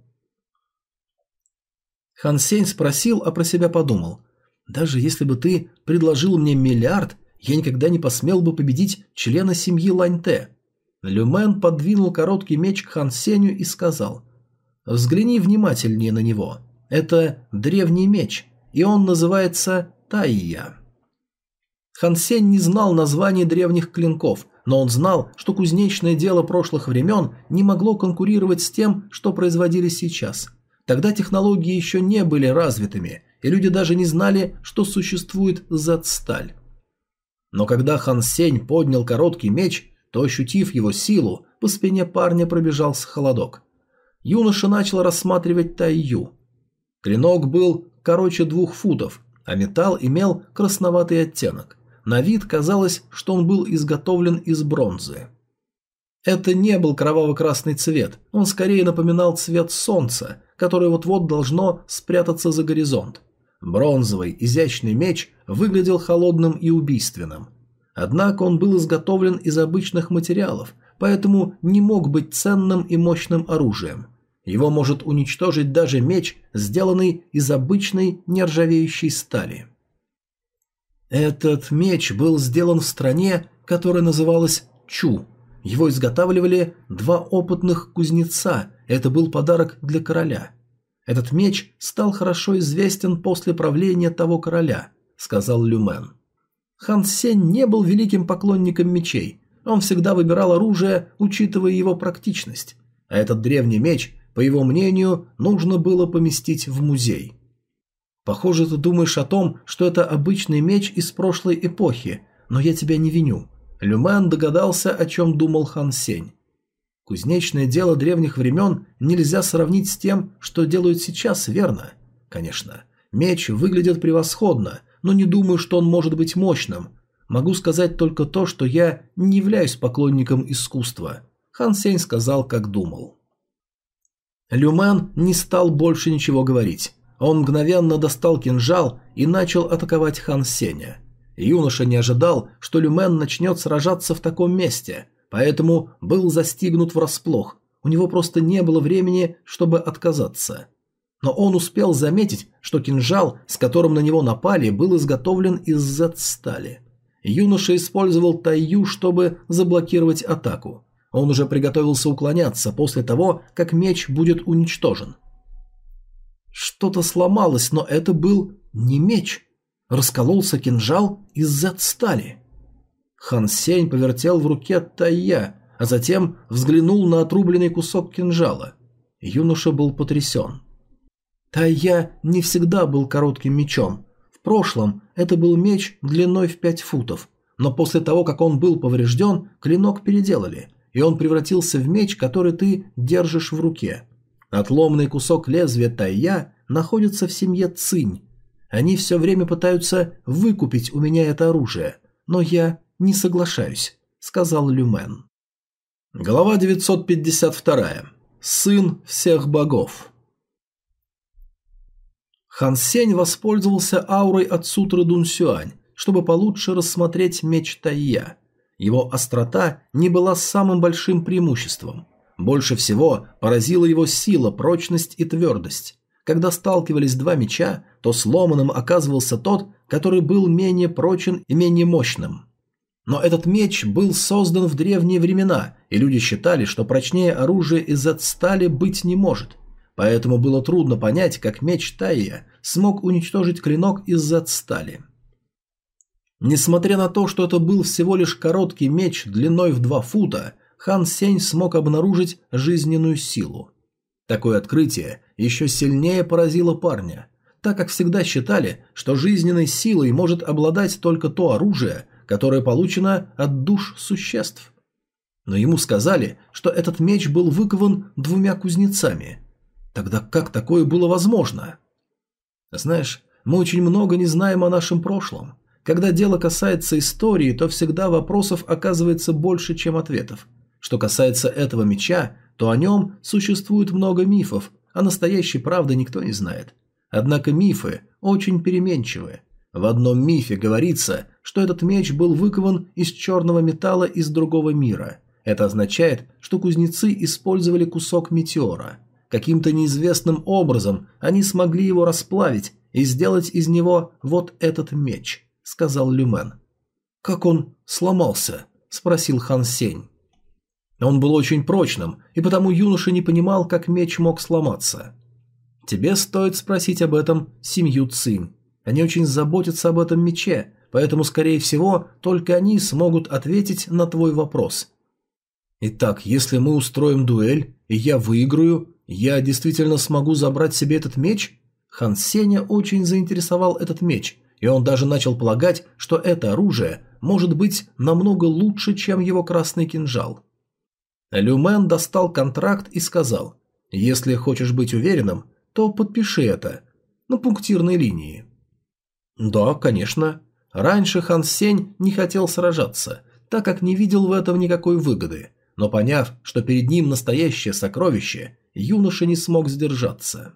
Хан Сень спросил, а про себя подумал: «Даже если бы ты предложил мне миллиард, я никогда не посмел бы победить члена семьи Ланьте». Люмен подвинул короткий меч к Хан Сенью и сказал: «Взгляни внимательнее на него. Это древний меч, и он называется Тайя». Хан Сень не знал названий древних клинков, но он знал, что кузнечное дело прошлых времен не могло конкурировать с тем, что производили сейчас. Тогда технологии еще не были развитыми, и люди даже не знали, что существует Z-сталь. Но когда Хан Сень поднял короткий меч, то, ощутив его силу, по спине парня пробежался холодок. Юноша начал рассматривать Тайю. Клинок был короче 2 футов, а металл имел красноватый оттенок. На вид казалось, что он был изготовлен из бронзы. Это не был кроваво-красный цвет, он скорее напоминал цвет солнца, которое вот-вот должно спрятаться за горизонт. Бронзовый, изящный меч выглядел холодным и убийственным. Однако он был изготовлен из обычных материалов, поэтому не мог быть ценным и мощным оружием. Его может уничтожить даже меч, сделанный из обычной нержавеющей стали. Этот меч был сделан в стране, которая называлась Чу. Его изготавливали 2 опытных кузнеца, это был подарок для короля. Этот меч стал хорошо известен после правления того короля, сказал Люмен. Хан Сень не был великим поклонником мечей, он всегда выбирал оружие, учитывая его практичность, а этот древний меч, по его мнению, нужно было поместить в музей. Похоже, ты думаешь о том, что это обычный меч из прошлой эпохи, но я тебя не виню. Люмен догадался, о чем думал Хан Сень. Кузнечное дело древних времен нельзя сравнить с тем, что делают сейчас, верно? Конечно, меч выглядит превосходно, но не думаю, что он может быть мощным. Могу сказать только то, что я не являюсь поклонником искусства. Хан Сень сказал, как думал. Люмен не стал больше ничего говорить. Он мгновенно достал кинжал и начал атаковать Хан Сеня. Юноша не ожидал, что Люмен начнет сражаться в таком месте, поэтому был застигнут врасплох. У него просто не было времени, чтобы отказаться. Но он успел заметить, что кинжал, с которым на него напали, был изготовлен из Z-стали. Юноша использовал Тайю, чтобы заблокировать атаку. Он уже приготовился уклоняться после того, как меч будет уничтожен. Что-то сломалось, но это был не меч. Раскололся кинжал из Z-стали. Хан Сень повертел в руке Тайя, а затем взглянул на отрубленный кусок кинжала. Юноша был потрясен. Тайя не всегда был коротким мечом. В прошлом это был меч длиной в 5 футов, но после того, как он был поврежден, клинок переделали, и он превратился в меч, который ты держишь в руке. Отломанный кусок лезвия Тайя находится в семье Цинь. Они все время пытаются выкупить у меня это оружие, но я не соглашаюсь, сказал Люмен. Глава 952. Сын всех богов. Хан Сень воспользовался аурой от сутры Дун Сюань, чтобы получше рассмотреть меч Тайя. Его острота не была самым большим преимуществом. Больше всего поразила его сила, прочность и твердость. Когда сталкивались два меча, то сломанным оказывался тот, который был менее прочен и менее мощным. Но этот меч был создан в древние времена, и люди считали, что прочнее оружие из Z-стали быть не может. Поэтому было трудно понять, как меч Тайя смог уничтожить клинок из Z-стали. Несмотря на то, что это был всего лишь короткий меч длиной в 2 фута, Хан Сень смог обнаружить жизненную силу. Такое открытие еще сильнее поразило парня, так как всегда считали, что жизненной силой может обладать только то оружие, которое получено от душ существ. Но ему сказали, что этот меч был выкован 2 кузнецами. Тогда как такое было возможно? Знаешь, мы очень много не знаем о нашем прошлом. Когда дело касается истории, то всегда вопросов оказывается больше, чем ответов. Что касается этого меча, то о нем существует много мифов, а настоящей правды никто не знает. Однако мифы очень переменчивы. В одном мифе говорится, что этот меч был выкован из черного металла из другого мира. Это означает, что кузнецы использовали кусок метеора. Каким-то неизвестным образом они смогли его расплавить и сделать из него вот этот меч, сказал Люмен. Как он сломался? Спросил Хан Сень. Он был очень прочным, и потому юноша не понимал, как меч мог сломаться. Тебе стоит спросить об этом семью Цинь. Они очень заботятся об этом мече, поэтому, скорее всего, только они смогут ответить на твой вопрос. Итак, если мы устроим дуэль, и я выиграю, я действительно смогу забрать себе этот меч? Хан Сеня очень заинтересовал этот меч, и он даже начал полагать, что это оружие может быть намного лучше, чем его красный кинжал. Люмен достал контракт и сказал: «Если хочешь быть уверенным, то подпиши это на пунктирной линии». Да, конечно. Раньше Хан Сень не хотел сражаться, так как не видел в этом никакой выгоды, но поняв, что перед ним настоящее сокровище, юноша не смог сдержаться.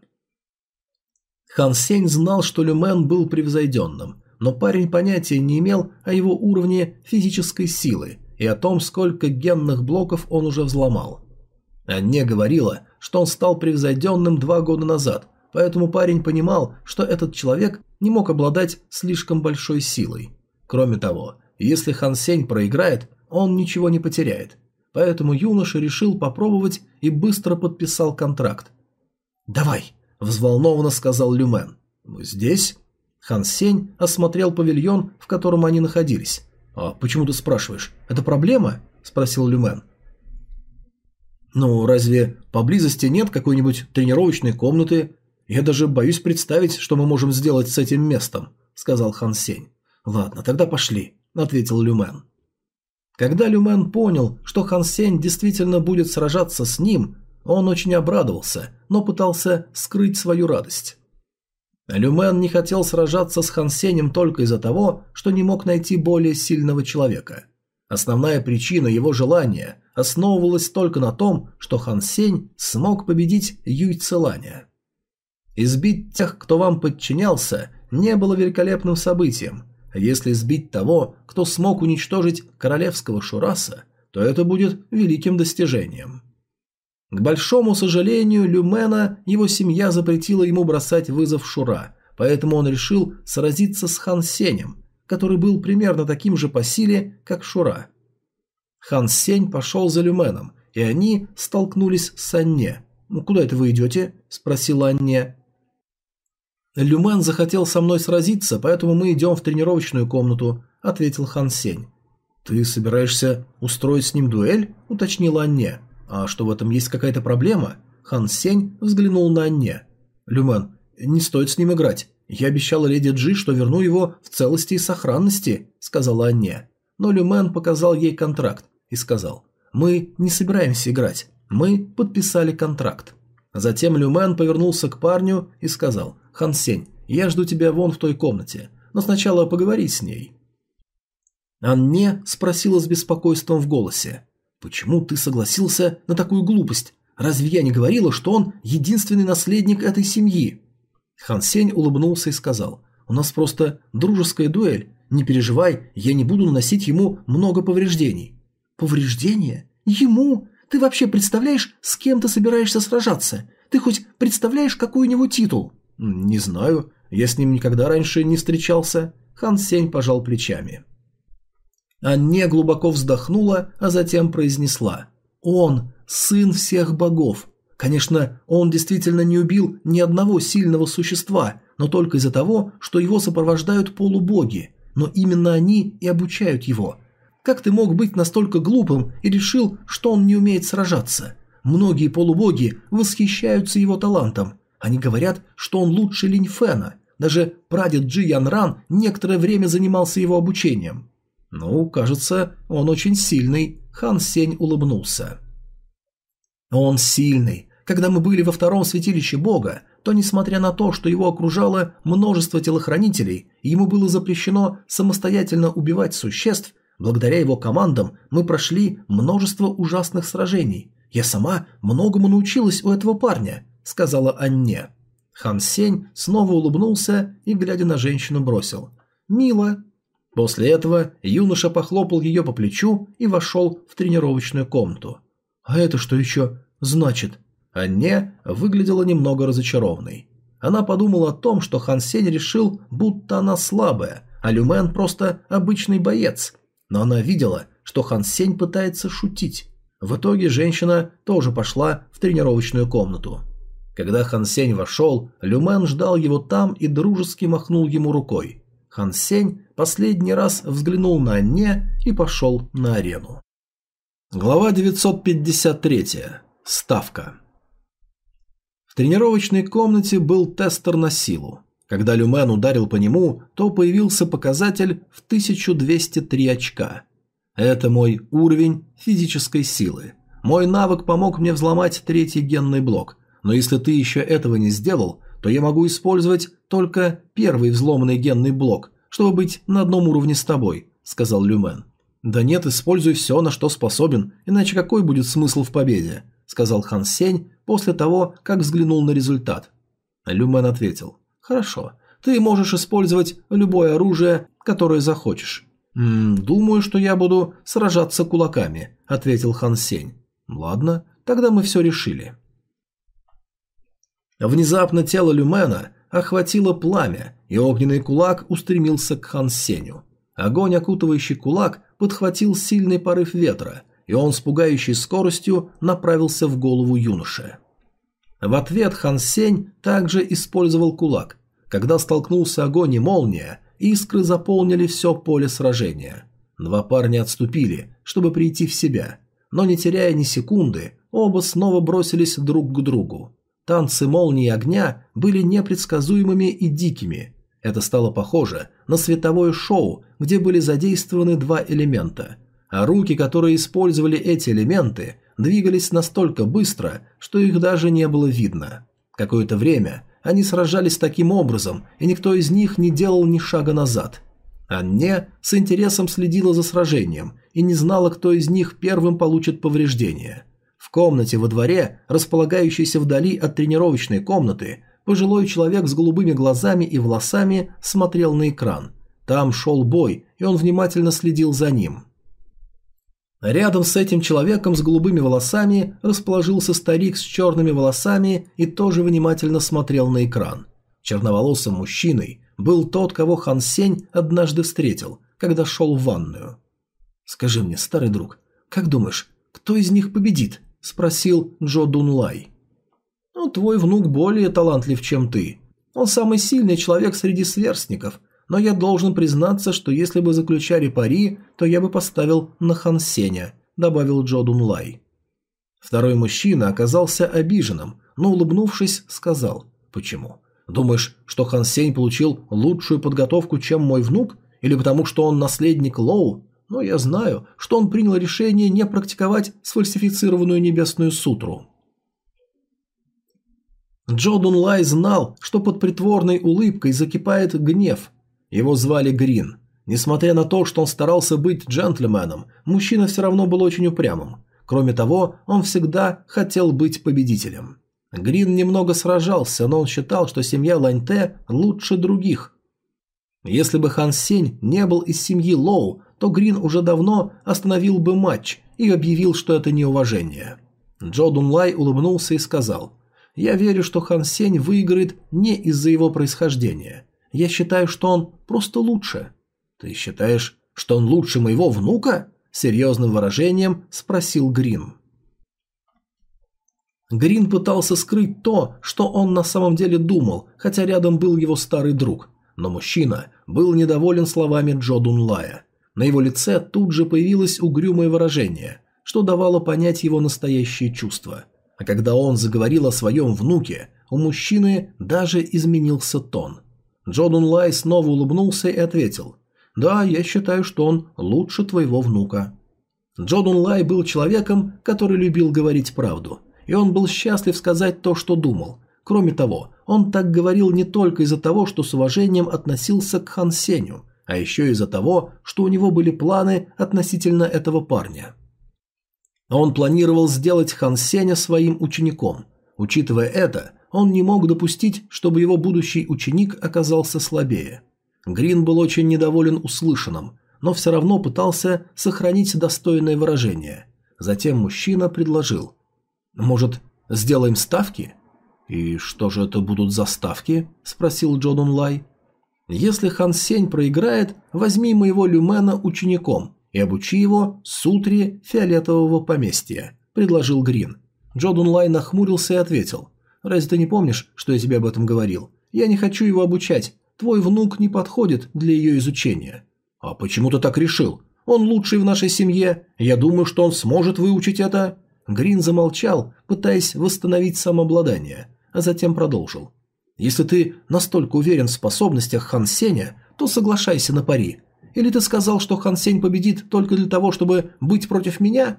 Хан Сень знал, что Люмен был превзойденным, но парень понятия не имел о его уровне физической силы и о том, сколько генных блоков он уже взломал. Анне говорила, что он стал превзойденным 2 года назад, поэтому парень понимал, что этот человек не мог обладать слишком большой силой. Кроме того, если Хан Сень проиграет, он ничего не потеряет. Поэтому юноша решил попробовать и быстро подписал контракт. «Давай», – взволнованно сказал Люмен. «Здесь?» Хан Сень осмотрел павильон, в котором они находились. «А почему ты спрашиваешь? Это проблема?» – спросил Люмен. «Ну, разве поблизости нет какой-нибудь тренировочной комнаты? Я даже боюсь представить, что мы можем сделать с этим местом», – сказал Хан Сень. «Ладно, тогда пошли», – ответил Люмен. Когда Люмен понял, что Хан Сень действительно будет сражаться с ним, он очень обрадовался, но пытался скрыть свою радость. Люмен не хотел сражаться с Хан Сенем только из-за того, что не мог найти более сильного человека. Основная причина его желания основывалась только на том, что Хан Сень смог победить Юй Целаня. Избить тех, кто вам подчинялся, не было великолепным событием. Если избить того, кто смог уничтожить королевского Шураса, то это будет великим достижением. К большому сожалению, Люмена его семья запретила ему бросать вызов Шура, поэтому он решил сразиться с Хан Сенем, который был примерно таким же по силе, как Шура. Хан Сень пошел за Люменом, и они столкнулись с Анне. «Куда это вы идете?» – спросила Анне. «Люмен захотел со мной сразиться, поэтому мы идем в тренировочную комнату», – ответил Хан Сень. «Ты собираешься устроить с ним дуэль?» – уточнила Анне. «А что, в этом есть какая-то проблема?» Хан Сень взглянул на Анне. «Люмен, не стоит с ним играть. Я обещала леди Джи, что верну его в целости и сохранности», – сказала Анне. Но Люмен показал ей контракт и сказал: «Мы не собираемся играть. Мы подписали контракт». Затем Люмен повернулся к парню и сказал: «Хан Сень, я жду тебя вон в той комнате, но сначала поговори с ней». Анне спросила с беспокойством в голосе: «Почему ты согласился на такую глупость? Разве я не говорила, что он единственный наследник этой семьи?» Хан Сень улыбнулся и сказал: «У нас просто дружеская дуэль. Не переживай, я не буду наносить ему много повреждений». «Повреждения? Ему? Ты вообще представляешь, с кем ты собираешься сражаться? Ты хоть представляешь, какой у него титул?» «Не знаю. Я с ним никогда раньше не встречался». Хан Сень пожал плечами. Анне глубоко вздохнула, а затем произнесла: «Он – сын всех богов. Конечно, он действительно не убил ни одного сильного существа, но только из-за того, что его сопровождают полубоги. Но именно они и обучают его. Как ты мог быть настолько глупым и решил, что он не умеет сражаться? Многие полубоги восхищаются его талантом. Они говорят, что он лучше Линь Фэна. Даже прадед Джи Ян Ран некоторое время занимался его обучением». «Ну, кажется, он очень сильный», – Хан Сень улыбнулся. «Он сильный. Когда мы были во втором святилище бога, то, несмотря на то, что его окружало множество телохранителей, и ему было запрещено самостоятельно убивать существ, благодаря его командам мы прошли множество ужасных сражений. Я сама многому научилась у этого парня», – сказала Анне. Хан Сень снова улыбнулся и, глядя на женщину, бросил: «Мило». После этого юноша похлопал ее по плечу и вошел в тренировочную комнату. «А это что еще значит?» Анне выглядела немного разочарованной. Она подумала о том, что Хан Сень решил, будто она слабая, а Люмен просто обычный боец. Но она видела, что Хан Сень пытается шутить. В итоге женщина тоже пошла в тренировочную комнату. Когда Хан Сень вошел, Люмен ждал его там и дружески махнул ему рукой. Хан Сень последний раз взглянул на Анне и пошел на арену. Глава 953. Ставка. В тренировочной комнате был тестер на силу. Когда Люмен ударил по нему, то появился показатель в 1203 очка. Это мой уровень физической силы. Мой навык помог мне взломать третий генный блок, но если ты еще этого не сделал, то я могу использовать только первый взломанный генный блок, чтобы быть на одном уровне с тобой», – сказал Люмен. «Да нет, используй все, на что способен, иначе какой будет смысл в победе?» – сказал Хан Сень после того, как взглянул на результат. Люмен ответил: «Хорошо, ты можешь использовать любое оружие, которое захочешь». «Думаю, что я буду сражаться кулаками», – ответил Хан Сень. «Ладно, тогда мы все решили». Внезапно тело Люмена охватило пламя, и огненный кулак устремился к Хан Сенью. Огонь, окутывающий кулак, подхватил сильный порыв ветра, и он с пугающей скоростью направился в голову юноши. В ответ Хан Сень также использовал кулак. Когда столкнулся огонь и молния, искры заполнили все поле сражения. Два парня отступили, чтобы прийти в себя, но не теряя ни секунды, оба снова бросились друг к другу. Танцы молнии и огня были непредсказуемыми и дикими. Это стало похоже на световое шоу, где были задействованы два элемента, а руки, которые использовали эти элементы, двигались настолько быстро, что их даже не было видно. Какое-то время они сражались таким образом, и никто из них не делал ни шага назад. Анне с интересом следила за сражением и не знала, кто из них первым получит повреждения. В комнате во дворе, располагающейся вдали от тренировочной комнаты, пожилой человек с голубыми глазами и волосами смотрел на экран. Там шел бой, и он внимательно следил за ним. Рядом с этим человеком с голубыми волосами расположился старик с черными волосами и тоже внимательно смотрел на экран. Черноволосым мужчиной был тот, кого Хан Сень однажды встретил, когда шел в ванную. «Скажи мне, старый друг, как думаешь, кто из них победит?» – спросил Джо Дунлай. «Ну, твой внук более талантлив, чем ты. Он самый сильный человек среди сверстников, но я должен признаться, что если бы заключали пари, то я бы поставил на Хан Сеня», – добавил Джо Дунлай. Второй мужчина оказался обиженным, но, улыбнувшись, сказал: «Почему? Думаешь, что Хан Сень получил лучшую подготовку, чем мой внук? Или потому, что он наследник Лоу? Но я знаю, что он принял решение не практиковать сфальсифицированную небесную сутру». Джо Дунлай знал, что под притворной улыбкой закипает гнев. Его звали Грин. Несмотря на то, что он старался быть джентльменом, мужчина все равно был очень упрямым. Кроме того, он всегда хотел быть победителем. Грин немного сражался, но он считал, что семья Ланьте лучше других. Если бы Хан Сень не был из семьи Лоу, то Грин уже давно остановил бы матч и объявил, что это неуважение. Джо Дунлай улыбнулся и сказал: «Я верю, что Хан Сень выиграет не из-за его происхождения. Я считаю, что он просто лучше». «Ты считаешь, что он лучше моего внука?» – серьезным выражением спросил Грин. Грин пытался скрыть то, что он на самом деле думал, хотя рядом был его старый друг. Но мужчина был недоволен словами Джо Дунлая. На его лице тут же появилось угрюмое выражение, что давало понять его настоящие чувства. А когда он заговорил о своем внуке, у мужчины даже изменился тон. Джо Дунлай снова улыбнулся и ответил: «Да, я считаю, что он лучше твоего внука». Джо Дунлай был человеком, который любил говорить правду, и он был счастлив сказать то, что думал. Кроме того, он так говорил не только из-за того, что с уважением относился к Хан Сеню, а еще из-за того, что у него были планы относительно этого парня. Он планировал сделать Хан Сеня своим учеником. Учитывая это, он не мог допустить, чтобы его будущий ученик оказался слабее. Грин был очень недоволен услышанным, но все равно пытался сохранить достойное выражение. Затем мужчина предложил: «Может, сделаем ставки?» «И что же это будут за ставки?» – спросил Джо Дунлай. «Если Хан Сень проиграет, возьми моего Люмена учеником и обучи его сутре фиолетового поместья», – предложил Грин. Джо Дунлай нахмурился и ответил: «Разве ты не помнишь, что я тебе об этом говорил? Я не хочу его обучать. Твой внук не подходит для ее изучения». «А почему ты так решил? Он лучший в нашей семье. Я думаю, что он сможет выучить это». Грин замолчал, пытаясь восстановить самообладание, а затем продолжил: «Если ты настолько уверен в способностях Хан Сеня, то соглашайся на пари. Или ты сказал, что Хан Сень победит только для того, чтобы быть против меня?»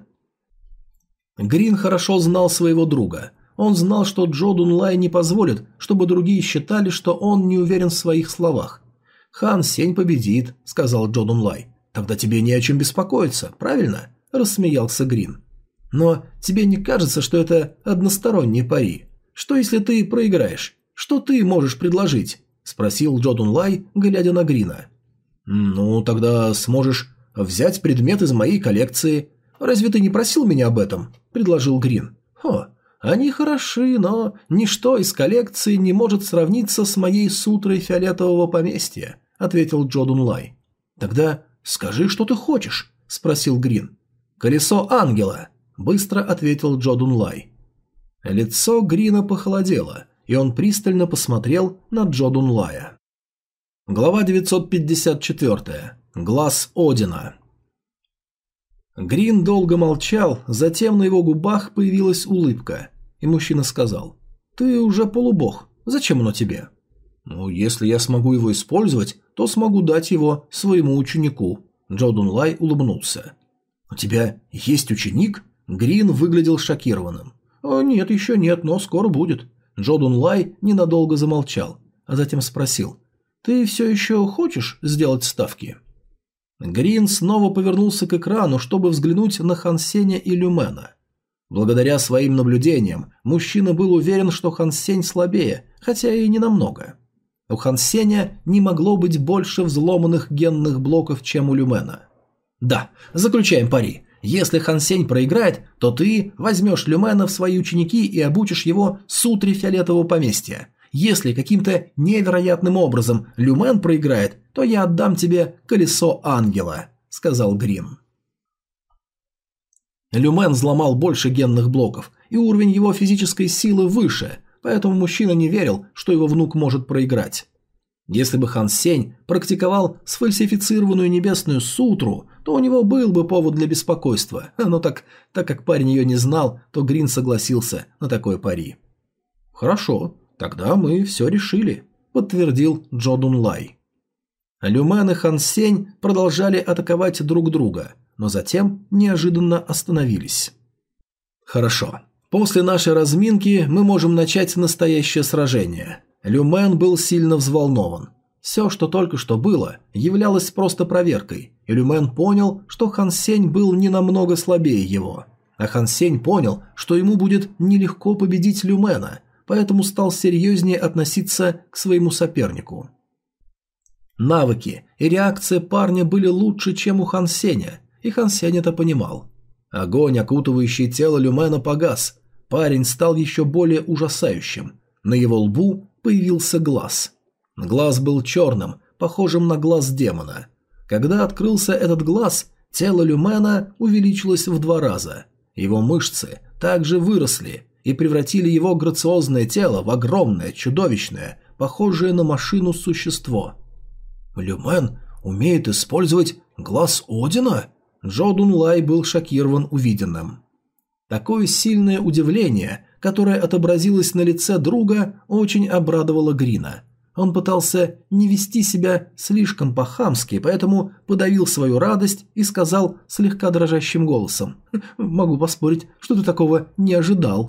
Грин хорошо знал своего друга. Он знал, что Джо Дунлай не позволит, чтобы другие считали, что он не уверен в своих словах. «Хан Сень победит», — сказал Джо Дунлай. «Тогда тебе не о чем беспокоиться, правильно?» — рассмеялся Грин. «Но тебе не кажется, что это односторонние пари? Что если ты проиграешь? Что ты можешь предложить?» – спросил Джо Дунлай, глядя на Грина. «Ну, тогда сможешь взять предмет из моей коллекции. Разве ты не просил меня об этом?» – предложил Грин. «Хо, они хороши, но ничто из коллекции не может сравниться с моей сутрой фиолетового поместья», – ответил Джо Дунлай. «Тогда скажи, что ты хочешь?» – спросил Грин. «Колесо ангела», – быстро ответил Джо Дунлай. Лицо Грина похолодело, и он пристально посмотрел на Джо Дунлая. Глава 954. Глаз Одина. Грин долго молчал, затем на его губах появилась улыбка, и мужчина сказал: «Ты уже полубог, зачем оно тебе?» «Ну, если я смогу его использовать, то смогу дать его своему ученику». Джо Дунлай улыбнулся. «У тебя есть ученик?» Грин выглядел шокированным. «Нет, еще нет, но скоро будет». Джо Дунлай ненадолго замолчал, а затем спросил: «Ты все еще хочешь сделать ставки?» Грин снова повернулся к экрану, чтобы взглянуть на Хан Сеня и Люмена. Благодаря своим наблюдениям, мужчина был уверен, что Хан Сень слабее, хотя и не намного. У Хан Сеня не могло быть больше взломанных генных блоков, чем у Люмена. Да, заключаем пари. Если Хан Сень проиграет, то ты возьмешь Люмена в свои ученики и обучишь его сутре фиолетового поместья. Если каким-то невероятным образом Люмен проиграет, то я отдам тебе колесо ангела, сказал Грин. Люмен взломал больше генных блоков, и уровень его физической силы выше, поэтому мужчина не верил, что его внук может проиграть. Если бы Хан Сень практиковал сфальсифицированную небесную сутру, то у него был бы повод для беспокойства, но так как парень ее не знал, то Грин согласился на такое пари. «Хорошо, тогда мы все решили», – подтвердил Джо Дун Лай. Люмен и Хан Сень продолжали атаковать друг друга, но затем неожиданно остановились. «Хорошо. После нашей разминки мы можем начать настоящее сражение». Люмен был сильно взволнован. Все, что только что было, являлось просто проверкой, и Люмен понял, что Хан Сень был не намного слабее его. А Хан Сень понял, что ему будет нелегко победить Люмена, поэтому стал серьезнее относиться к своему сопернику. Навыки и реакция парня были лучше, чем у Хан Сеня, и Хан Сень это понимал. Огонь, окутывающий тело Люмена, погас. Парень стал еще более ужасающим. На его лбу появился глаз. Глаз был черным, похожим на глаз демона. Когда открылся этот глаз, тело Люмена увеличилось в 2 раза. Его мышцы также выросли и превратили его грациозное тело в огромное, чудовищное, похожее на машину существо. «Люмен умеет использовать глаз Одина?» Джо Дун Лай был шокирован увиденным. Такое сильное удивление, которое отобразилось на лице друга, очень обрадовало Грина. Он пытался не вести себя слишком по-хамски, поэтому подавил свою радость и сказал слегка дрожащим голосом: «Могу поспорить, что ты такого не ожидал».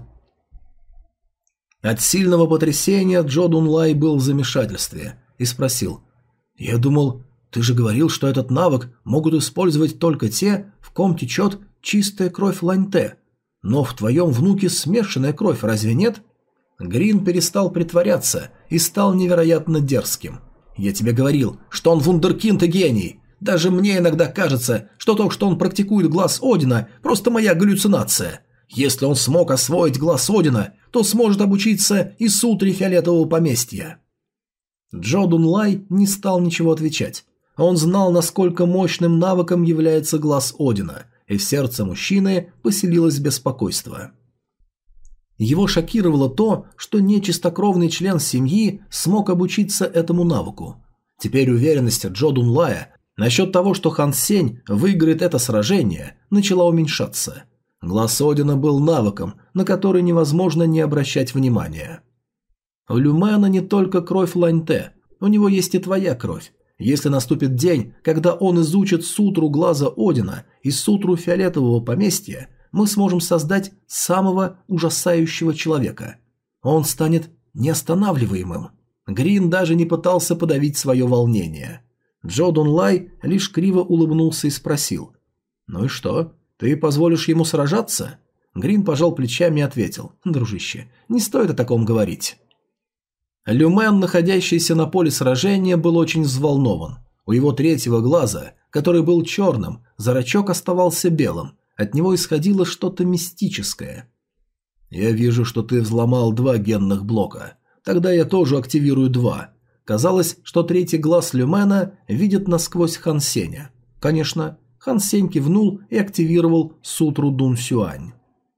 От сильного потрясения Джо Дун Лай был в замешательстве и спросил: «Я думал, ты же говорил, что этот навык могут использовать только те, в ком течет чистая кровь Ланьте. Но в твоем внуке смешанная кровь, разве нет?» Грин перестал притворяться и стал невероятно дерзким. «Я тебе говорил, что он вундеркинд и гений. Даже мне иногда кажется, что то, что он практикует глаз Одина, просто моя галлюцинация. Если он смог освоить глаз Одина, то сможет обучиться и сутре фиолетового поместья». Джо Дун Лай не стал ничего отвечать. Он знал, насколько мощным навыком является глаз Одина, и в сердце мужчины поселилось беспокойство. Его шокировало то, что нечистокровный член семьи смог обучиться этому навыку. Теперь уверенность Джо Дун Лая насчет того, что Хан Сень выиграет это сражение, начала уменьшаться. Глаз Одина был навыком, на который невозможно не обращать внимания. У Люмена не только кровь Ланьте, у него есть и твоя кровь. Если наступит день, когда он изучит сутру глаза Одина и сутру фиолетового поместья, мы сможем создать самого ужасающего человека. Он станет неостанавливаемым. Грин даже не пытался подавить свое волнение. Джо Дун Лай лишь криво улыбнулся и спросил: «Ну и что, ты позволишь ему сражаться?» Грин пожал плечами и ответил: «Дружище, не стоит о таком говорить». Люмен, находящийся на поле сражения, был очень взволнован. У его третьего глаза, который был черным, зрачок оставался белым, от него исходило что-то мистическое. «Я вижу, что ты взломал 2 генных блока. Тогда я тоже активирую 2. Казалось, что третий глаз Люмена видит насквозь Хан Сеня. Конечно, Хан Сень кивнул и активировал сутру Дун Сюань.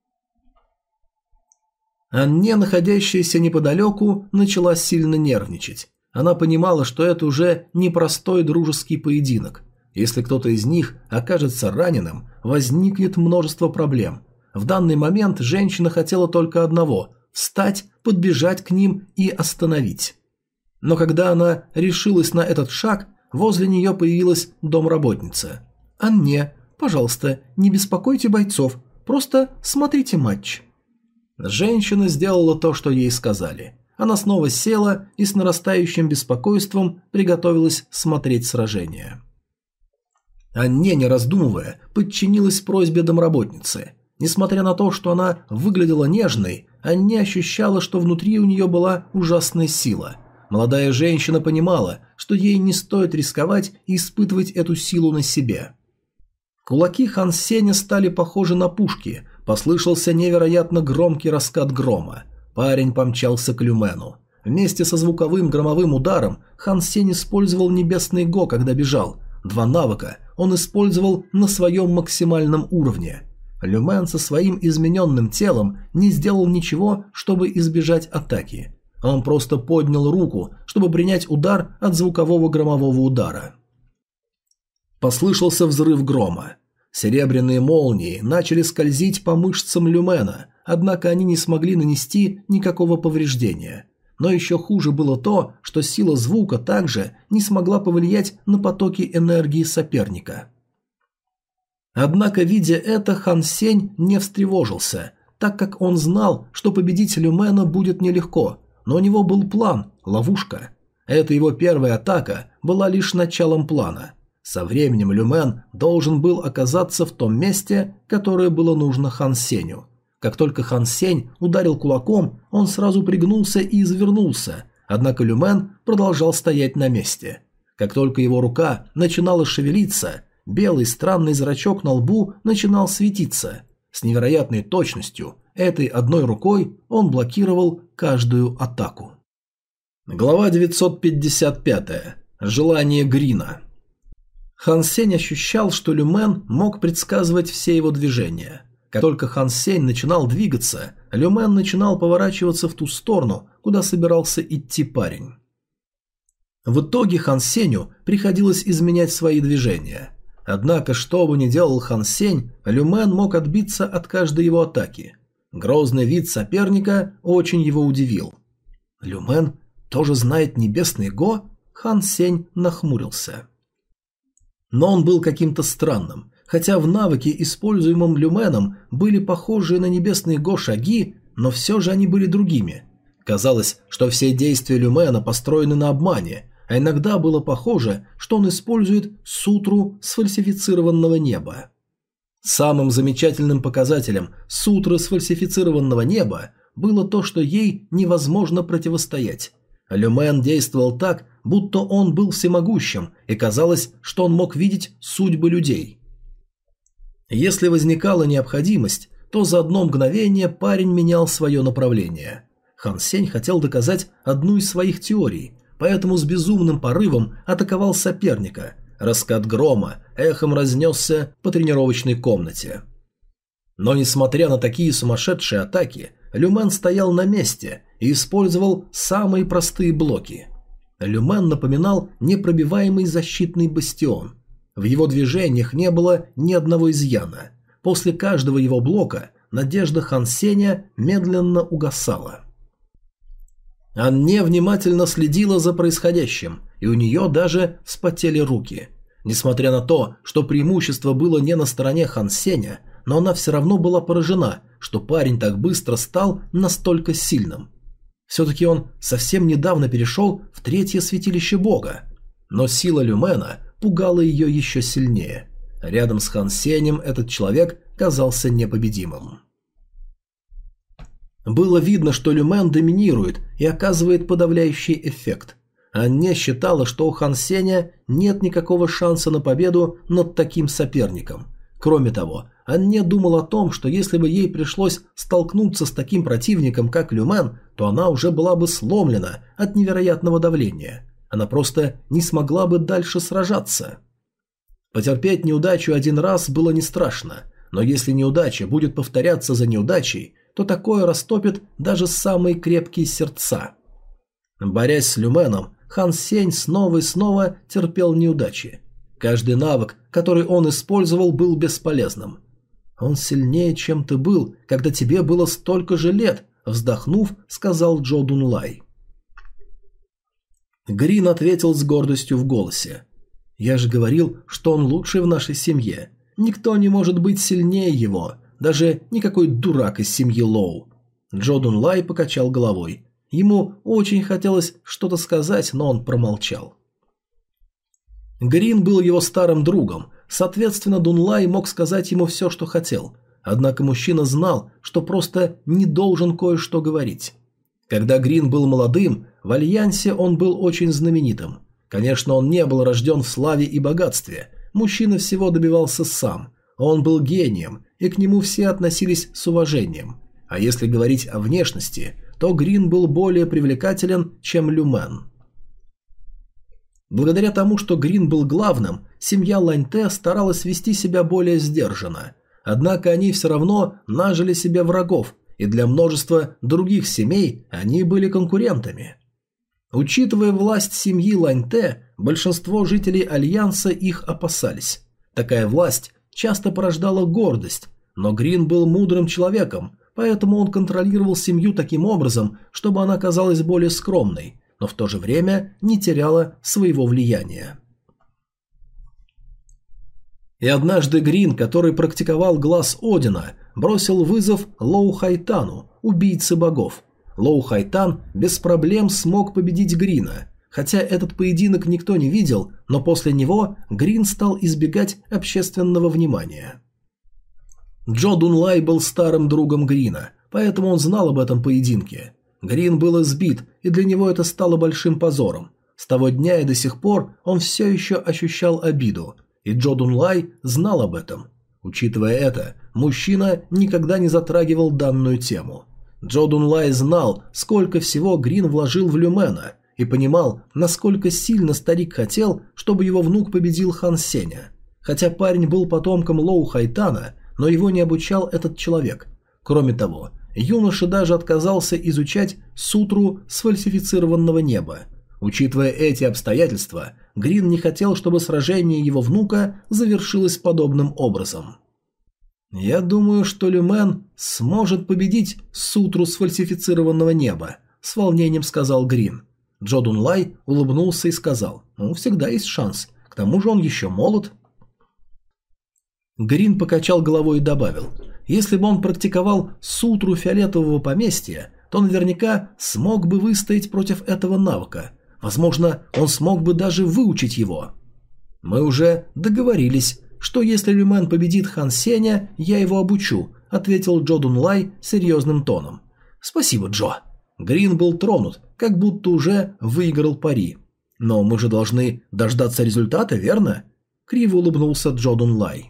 Анне, находящаяся неподалеку, начала сильно нервничать. Она понимала, что это уже непростой дружеский поединок. Если кто-то из них окажется раненым, возникнет множество проблем. В данный момент женщина хотела только одного – встать, подбежать к ним и остановить. Но когда она решилась на этот шаг, возле нее появилась домработница. «Анне, пожалуйста, не беспокойте бойцов, просто смотрите матч». Женщина сделала то, что ей сказали. Она снова села и с нарастающим беспокойством приготовилась смотреть сражение. Анне, не раздумывая, подчинилась просьбе домработницы. Несмотря на то, что она выглядела нежной, Анне ощущала, что внутри у нее была ужасная сила. Молодая женщина понимала, что ей не стоит рисковать и испытывать эту силу на себе. Кулаки Хан Сеня стали похожи на пушки, послышался невероятно громкий раскат грома. Парень помчался к Люмену. Вместе со звуковым громовым ударом Хан Сень использовал Небесный Го, когда бежал. 2 навыка он использовал на своем максимальном уровне. Люмен со своим измененным телом не сделал ничего, чтобы избежать атаки. Он просто поднял руку, чтобы принять удар от звукового громового удара. Послышался взрыв грома. Серебряные молнии начали скользить по мышцам Люмена, однако они не смогли нанести никакого повреждения. Но еще хуже было то, что сила звука также не смогла повлиять на потоки энергии соперника. Однако, видя это, Хан Сень не встревожился, так как он знал, что победить Люмена будет нелегко, но у него был план, ловушка. Эта его первая атака была лишь началом плана. Со временем Люмен должен был оказаться в том месте, которое было нужно Хан Сенью. Как только Хан Сень ударил кулаком, он сразу пригнулся и извернулся, однако Люмен продолжал стоять на месте. Как только его рука начинала шевелиться, белый странный зрачок на лбу начинал светиться. С невероятной точностью этой одной рукой он блокировал каждую атаку. Глава 955. Желание Грина. Хан Сень ощущал, что Люмен мог предсказывать все его движения. Как только Хан Сень начинал двигаться, Люмен начинал поворачиваться в ту сторону, куда собирался идти парень. В итоге Хан Сенью приходилось изменять свои движения. Однако, что бы ни делал Хан Сень, Люмен мог отбиться от каждой его атаки. Грозный вид соперника очень его удивил. «Люмен тоже знает Небесный Го?» Хан Сень нахмурился. Но он был каким-то странным. Хотя в навыке, используемом Люменом, были похожие на Небесный Го шаги, но все же они были другими. Казалось, что все действия Люмена построены на обмане, а иногда было похоже, что он использует сутру сфальсифицированного неба. Самым замечательным показателем сутры сфальсифицированного неба было то, что ей невозможно противостоять. Люмен действовал так, будто он был всемогущим, и казалось, что он мог видеть судьбы людей. Если возникала необходимость, то за одно мгновение парень менял свое направление. Хан Сень хотел доказать одну из своих теорий, поэтому с безумным порывом атаковал соперника. Раскат грома эхом разнесся по тренировочной комнате. Но несмотря на такие сумасшедшие атаки, Люмен стоял на месте и использовал самые простые блоки. Люмен напоминал непробиваемый защитный бастион. В его движениях не было ни одного изъяна. После каждого его блока надежда Хан Сеня медленно угасала. Анне внимательно следила за происходящим, и у нее даже вспотели руки. Несмотря на то, что преимущество было не на стороне Хан Сеня, но она все равно была поражена, что парень так быстро стал настолько сильным. Все-таки он совсем недавно перешел в 3-е святилище бога. Но сила Люмена пугало ее еще сильнее. Рядом с Хан Сенем этот человек казался непобедимым. Было видно, что Люмен доминирует и оказывает подавляющий эффект. Анне считала, что у Хан Сеня нет никакого шанса на победу над таким соперником. Кроме того, Анне думала о том, что если бы ей пришлось столкнуться с таким противником, как Люмен, то она уже была бы сломлена от невероятного давления. Она просто не смогла бы дальше сражаться. Потерпеть неудачу один раз было не страшно, но если неудача будет повторяться за неудачей, то такое растопит даже самые крепкие сердца. Борясь с Люменом, Хан Сень снова и снова терпел неудачи. Каждый навык, который он использовал, был бесполезным. «Он сильнее, чем ты был, когда тебе было столько же лет», – вздохнув, сказал Джо Дунлай. Грин ответил с гордостью в голосе. «Я же говорил, что он лучший в нашей семье. Никто не может быть сильнее его, даже никакой дурак из семьи Лоу». Джо Дунлай покачал головой. Ему очень хотелось что-то сказать, но он промолчал. Грин был его старым другом, Соответственно, Дунлай мог сказать ему все, что хотел. Однако мужчина знал, что просто не должен кое-что говорить. Когда Грин был молодым, в Альянсе он был очень знаменитым. Конечно, он не был рожден в славе и богатстве. Мужчина всего добивался сам. Он был гением, и к нему все относились с уважением. А если говорить о внешности, то Грин был более привлекателен, чем Люмен. Благодаря тому, что Грин был главным, семья Ланьте старалась вести себя более сдержанно. Однако они все равно нажили себе врагов, и для множества других семей они были конкурентами. Учитывая власть семьи Ланьте, большинство жителей Альянса их опасались. Такая власть часто порождала гордость, но Грин был мудрым человеком, поэтому он контролировал семью таким образом, чтобы она казалась более скромной, но в то же время не теряла своего влияния. И однажды Грин, который практиковал глаз Одина, бросил вызов Лоу Хайтану, убийце богов. Лоу Хайтан без проблем смог победить Грина. Хотя этот поединок никто не видел, но после него Грин стал избегать общественного внимания. Джо Дунлай был старым другом Грина, поэтому он знал об этом поединке. Грин был избит, и для него это стало большим позором. С того дня и до сих пор он все еще ощущал обиду, и Джо Дунлай знал об этом. Учитывая это, мужчина никогда не затрагивал данную тему. Джо Дунлай знал, сколько всего Грин вложил в Люмена, и понимал, насколько сильно старик хотел, чтобы его внук победил Хан Сеня. Хотя парень был потомком Лоу Хайтана, но его не обучал этот человек. Кроме того, юноша даже отказался изучать сутру сфальсифицированного неба. Учитывая эти обстоятельства, Грин не хотел, чтобы сражение его внука завершилось подобным образом. «Я думаю, что Люмен сможет победить сутру сфальсифицированного неба», – с волнением сказал Грин. Джо Дунлай улыбнулся и сказал: «Ну, всегда есть шанс, к тому же он еще молод». Грин покачал головой и добавил: «Если бы он практиковал сутру фиолетового поместья, то наверняка смог бы выстоять против этого навыка. Возможно, он смог бы даже выучить его». «Мы уже договорились, что если Люмен победит Хан Сеня, я его обучу», – ответил Джо Дунлай серьезным тоном. «Спасибо, Джо». Грин был тронут, как будто уже выиграл пари. «Но мы же должны дождаться результата, верно?» – криво улыбнулся Джо Дунлай.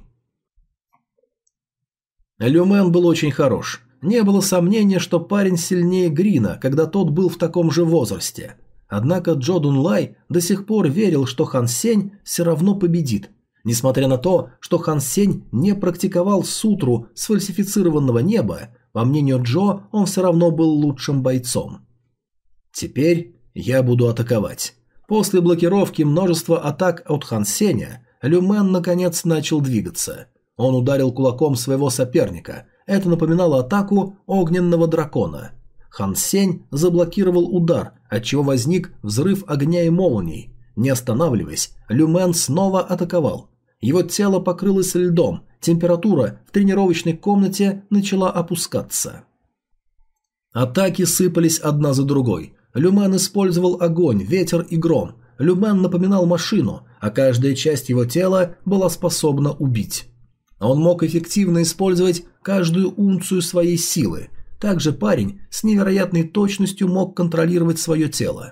Люмен был очень хорош. Не было сомнения, что парень сильнее Грина, когда тот был в таком же возрасте. Однако Джо Дунлай до сих пор верил, что Хан Сень все равно победит. Несмотря на то, что Хан Сень не практиковал сутру сфальсифицированного неба, по мнению Джо, он все равно был лучшим бойцом. «Теперь я буду атаковать». После блокировки множества атак от Хан Сеня, Люмен наконец начал двигаться. Он ударил кулаком своего соперника. Это напоминало атаку огненного дракона. Хан Сень заблокировал удар, отчего возник взрыв огня и молний. Не останавливаясь, Люмен снова атаковал. Его тело покрылось льдом, температура в тренировочной комнате начала опускаться. Атаки сыпались одна за другой. Люмен использовал огонь, ветер и гром. Люмен напоминал машину, а каждая часть его тела была способна убить. Он мог эффективно использовать каждую унцию своей силы. Также парень с невероятной точностью мог контролировать свое тело.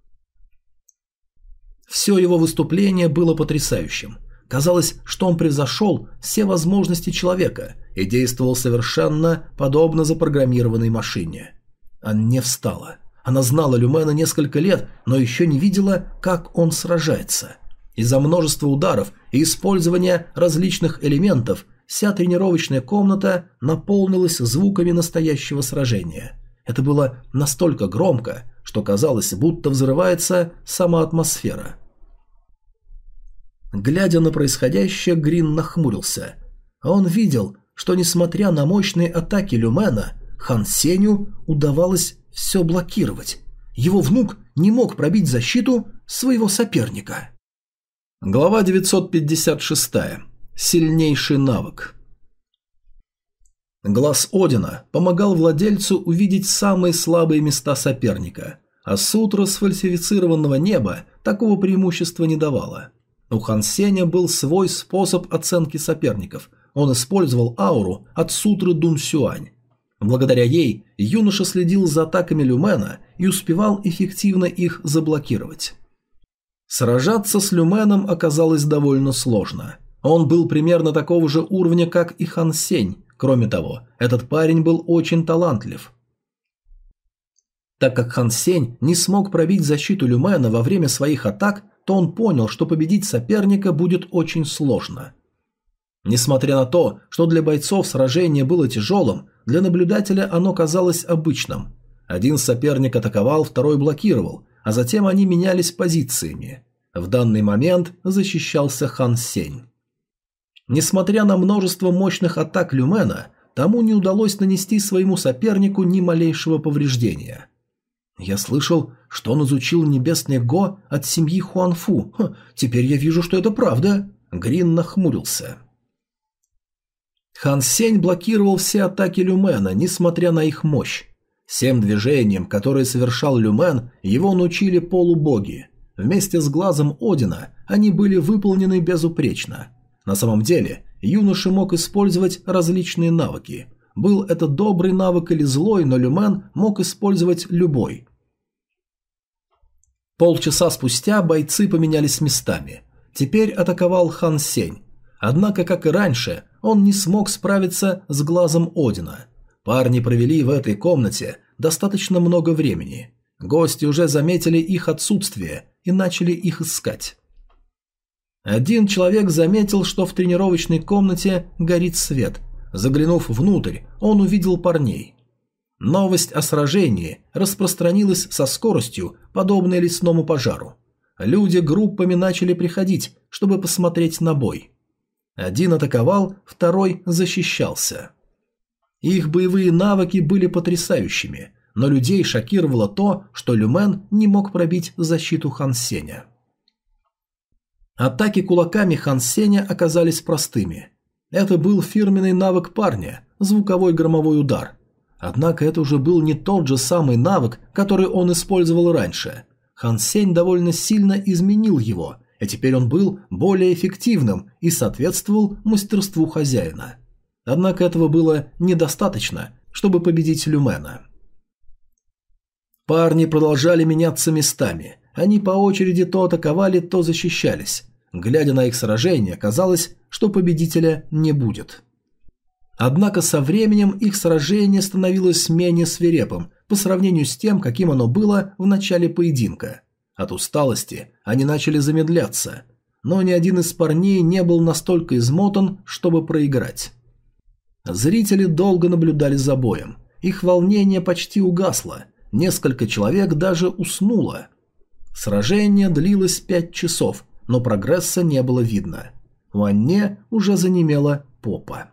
Все его выступление было потрясающим. Казалось, что он превзошел все возможности человека и действовал совершенно подобно запрограммированной машине. Она не встала. Она знала Люмена несколько лет, но еще не видела, как он сражается. Из-за множества ударов и использования различных элементов вся тренировочная комната наполнилась звуками настоящего сражения. Это было настолько громко, что казалось, будто взрывается сама атмосфера. Глядя на происходящее, Грин нахмурился. Он видел, что несмотря на мощные атаки Люмена, Хан Сеню удавалось все блокировать. Его внук не мог пробить защиту своего соперника. Глава 956. Сильнейший навык. Глаз Одина помогал владельцу увидеть самые слабые места соперника, а сутра сфальсифицированного неба такого преимущества не давала. У Хан Сеня был свой способ оценки соперников. Он использовал ауру от сутры Дун Сюань. Благодаря ей юноша следил за атаками Люмена и успевал эффективно их заблокировать. Сражаться с Люменом оказалось довольно сложно. Он был примерно такого же уровня, как и Хан Сень. Кроме того, этот парень был очень талантлив. Так как Хан Сень не смог пробить защиту Люмена во время своих атак, то он понял, что победить соперника будет очень сложно. Несмотря на то, что для бойцов сражение было тяжелым, для наблюдателя оно казалось обычным. Один соперник атаковал, второй блокировал, а затем они менялись позициями. В данный момент защищался Хан Сень. Несмотря на множество мощных атак Люмена, тому не удалось нанести своему сопернику ни малейшего повреждения. Я слышал, что он изучил небесный Го от семьи Хуанфу. Теперь я вижу, что это правда. Грин нахмурился. Хан Сень блокировал все атаки Люмена, несмотря на их мощь. Всем движениям, которые совершал Люмен, его научили полубоги. Вместе с глазом Одина они были выполнены безупречно. На самом деле, юноша мог использовать различные навыки. Был это добрый навык или злой, но Люмен мог использовать любой. Полчаса спустя бойцы поменялись местами. Теперь атаковал Хан Сень. Однако, как и раньше, он не смог справиться с глазом Одина. Парни провели в этой комнате достаточно много времени. Гости уже заметили их отсутствие и начали их искать. Один человек заметил, что в тренировочной комнате горит свет. Заглянув внутрь, он увидел парней. Новость о сражении распространилась со скоростью, подобной лесному пожару. Люди группами начали приходить, чтобы посмотреть на бой. Один атаковал, второй защищался. Их боевые навыки были потрясающими, но людей шокировало то, что Люмен не мог пробить защиту Хан Сеня. Атаки кулаками Хан Сеня оказались простыми. Это был фирменный навык парня – звуковой громовой удар. Однако это уже был не тот же самый навык, который он использовал раньше. Хан Сень довольно сильно изменил его, и теперь он был более эффективным и соответствовал мастерству хозяина. Однако этого было недостаточно, чтобы победить Люмена. Парни продолжали меняться местами. Они по очереди то атаковали, то защищались. Глядя на их сражение, казалось, что победителя не будет. Однако со временем их сражение становилось менее свирепым по сравнению с тем, каким оно было в начале поединка. От усталости они начали замедляться, но ни один из парней не был настолько измотан, чтобы проиграть. Зрители долго наблюдали за боем. Их волнение почти угасло. Несколько человек даже уснуло. Сражение длилось 5 часов, но прогресса не было видно. У Анне уже занемела попа.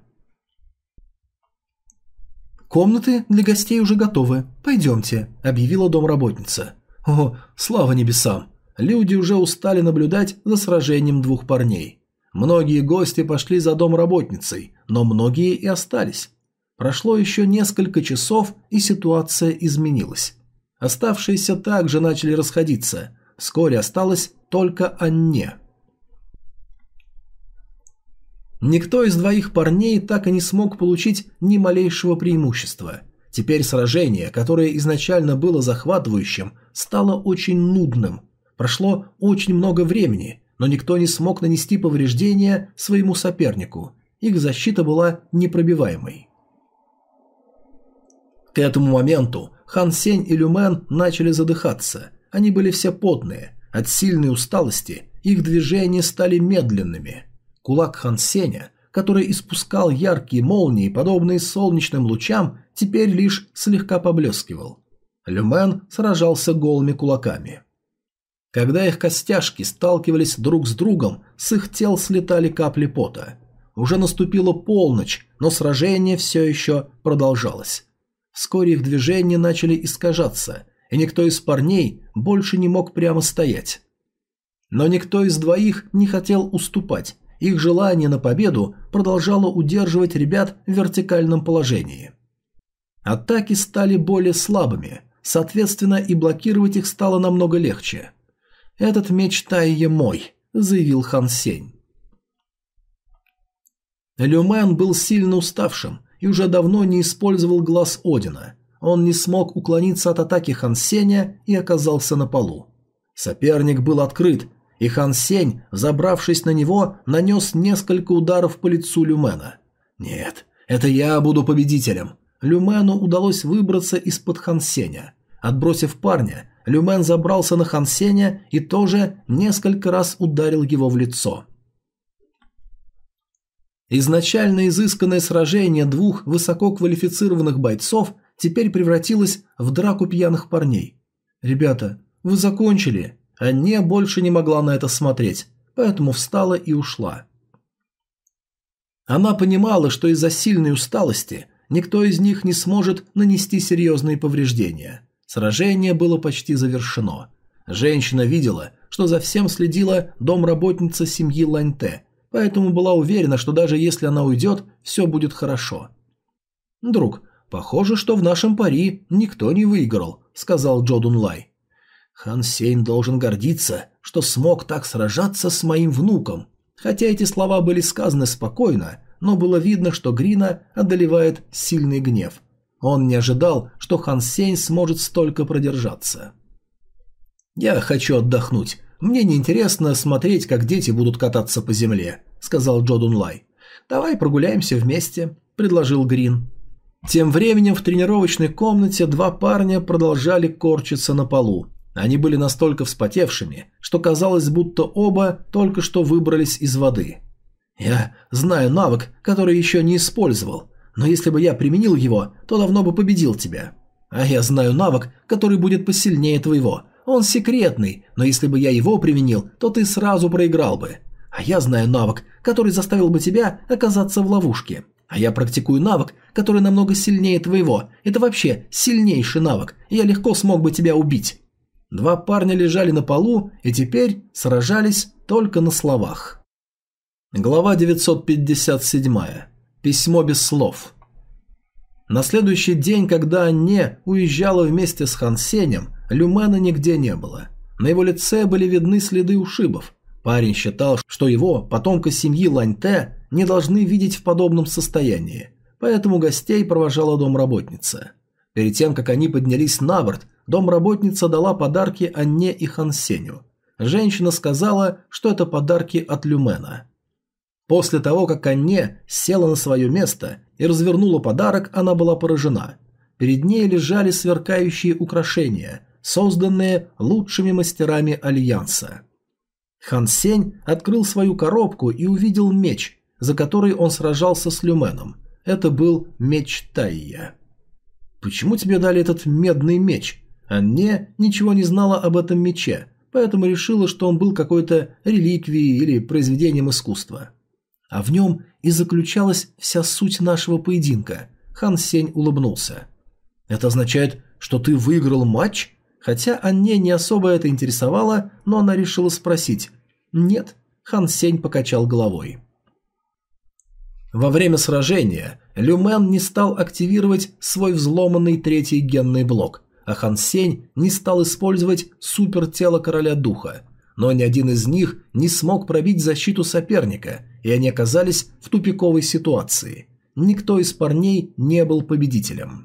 «Комнаты для гостей уже готовы. Пойдемте», – объявила домработница. О, слава небесам! Люди уже устали наблюдать за сражением двух парней. Многие гости пошли за домработницей, но многие и остались. Прошло еще несколько часов, и ситуация изменилась. Оставшиеся также начали расходиться. Вскоре осталось только Анне. Никто из двоих парней так и не смог получить ни малейшего преимущества. Теперь сражение, которое изначально было захватывающим, стало очень нудным. Прошло очень много времени, но никто не смог нанести повреждения своему сопернику. Их защита была непробиваемой. К этому моменту Хан Сень и Люмен начали задыхаться. Они были все потные. От сильной усталости их движения стали медленными. Кулак Хан Сеня, который испускал яркие молнии, подобные солнечным лучам, теперь лишь слегка поблескивал. Люмен сражался голыми кулаками. Когда их костяшки сталкивались друг с другом, с их тел слетали капли пота. Уже наступила полночь, но сражение все еще продолжалось. Вскоре их движения начали искажаться, и никто из парней больше не мог прямо стоять. Но никто из двоих не хотел уступать. Их желание на победу продолжало удерживать ребят в вертикальном положении. Атаки стали более слабыми, соответственно, и блокировать их стало намного легче. «Этот меч Тайе мой», заявил Хан Сень. Люмен был сильно уставшим и уже давно не использовал глаз Одина. Он не смог уклониться от атаки Хан Сеня и оказался на полу. Соперник был открыт, и Хан Сень, забравшись на него, нанес несколько ударов по лицу Люмена. «Нет, это я буду победителем». Люмену удалось выбраться из-под Хан Сеня. Отбросив парня, Люмен забрался на Хан Сеня и тоже несколько раз ударил его в лицо. Изначально изысканное сражение двух высококвалифицированных бойцов теперь превратилось в драку пьяных парней. «Ребята, вы закончили?» Анне больше не могла на это смотреть, поэтому встала и ушла. Она понимала, что из-за сильной усталости никто из них не сможет нанести серьезные повреждения. Сражение было почти завершено. Женщина видела, что за всем следила домработница семьи Ланьте, поэтому была уверена, что даже если она уйдет, все будет хорошо. «Друг, похоже, что в нашем пари никто не выиграл», — сказал Джо Дунлай. «Хан Сень должен гордиться, что смог так сражаться с моим внуком». Хотя эти слова были сказаны спокойно, но было видно, что Грина одолевает сильный гнев. Он не ожидал, что Хан Сень сможет столько продержаться. «Я хочу отдохнуть. Мне неинтересно смотреть, как дети будут кататься по земле», — сказал Джо Дунлай. «Давай прогуляемся вместе», — предложил Грин. Тем временем в тренировочной комнате два парня продолжали корчиться на полу. Они были настолько вспотевшими, что казалось, будто оба только что выбрались из воды. «Я знаю навык, который еще не использовал, но если бы я применил его, то давно бы победил тебя. А я знаю навык, который будет посильнее твоего. Он секретный, но если бы я его применил, то ты сразу проиграл бы. А я знаю навык, который заставил бы тебя оказаться в ловушке. А я практикую навык, который намного сильнее твоего. Это вообще сильнейший навык, и я легко смог бы тебя убить». Два парня лежали на полу и теперь сражались только на словах. Глава 957. Письмо без слов. На следующий день, когда Анне уезжала вместе с Хан Сенем, Люмена нигде не было. На его лице были видны следы ушибов. Парень считал, что его, потомка семьи Ланьте, не должны видеть в подобном состоянии, поэтому гостей провожала домработница. Перед тем, как они поднялись на борт, домработница дала подарки Анне и Хан Сеню. Женщина сказала, что это подарки от Люмена. После того, как Анне села на свое место и развернула подарок, она была поражена. Перед ней лежали сверкающие украшения, созданные лучшими мастерами Альянса. Хан Сень открыл свою коробку и увидел меч, за который он сражался с Люменом. Это был меч Тайя. «Почему тебе дали этот медный меч?» Анне ничего не знала об этом мече, поэтому решила, что он был какой-то реликвией или произведением искусства. А в нем и заключалась вся суть нашего поединка. Хан Сень улыбнулся. «Это означает, что ты выиграл матч?» Хотя Анне не особо это интересовало, но она решила спросить. «Нет», Хан Сень покачал головой. Во время сражения Люмен не стал активировать свой взломанный третий генный блок, а Хан Сень не стал использовать супертело короля духа. Но ни один из них не смог пробить защиту соперника, и они оказались в тупиковой ситуации. Никто из парней не был победителем.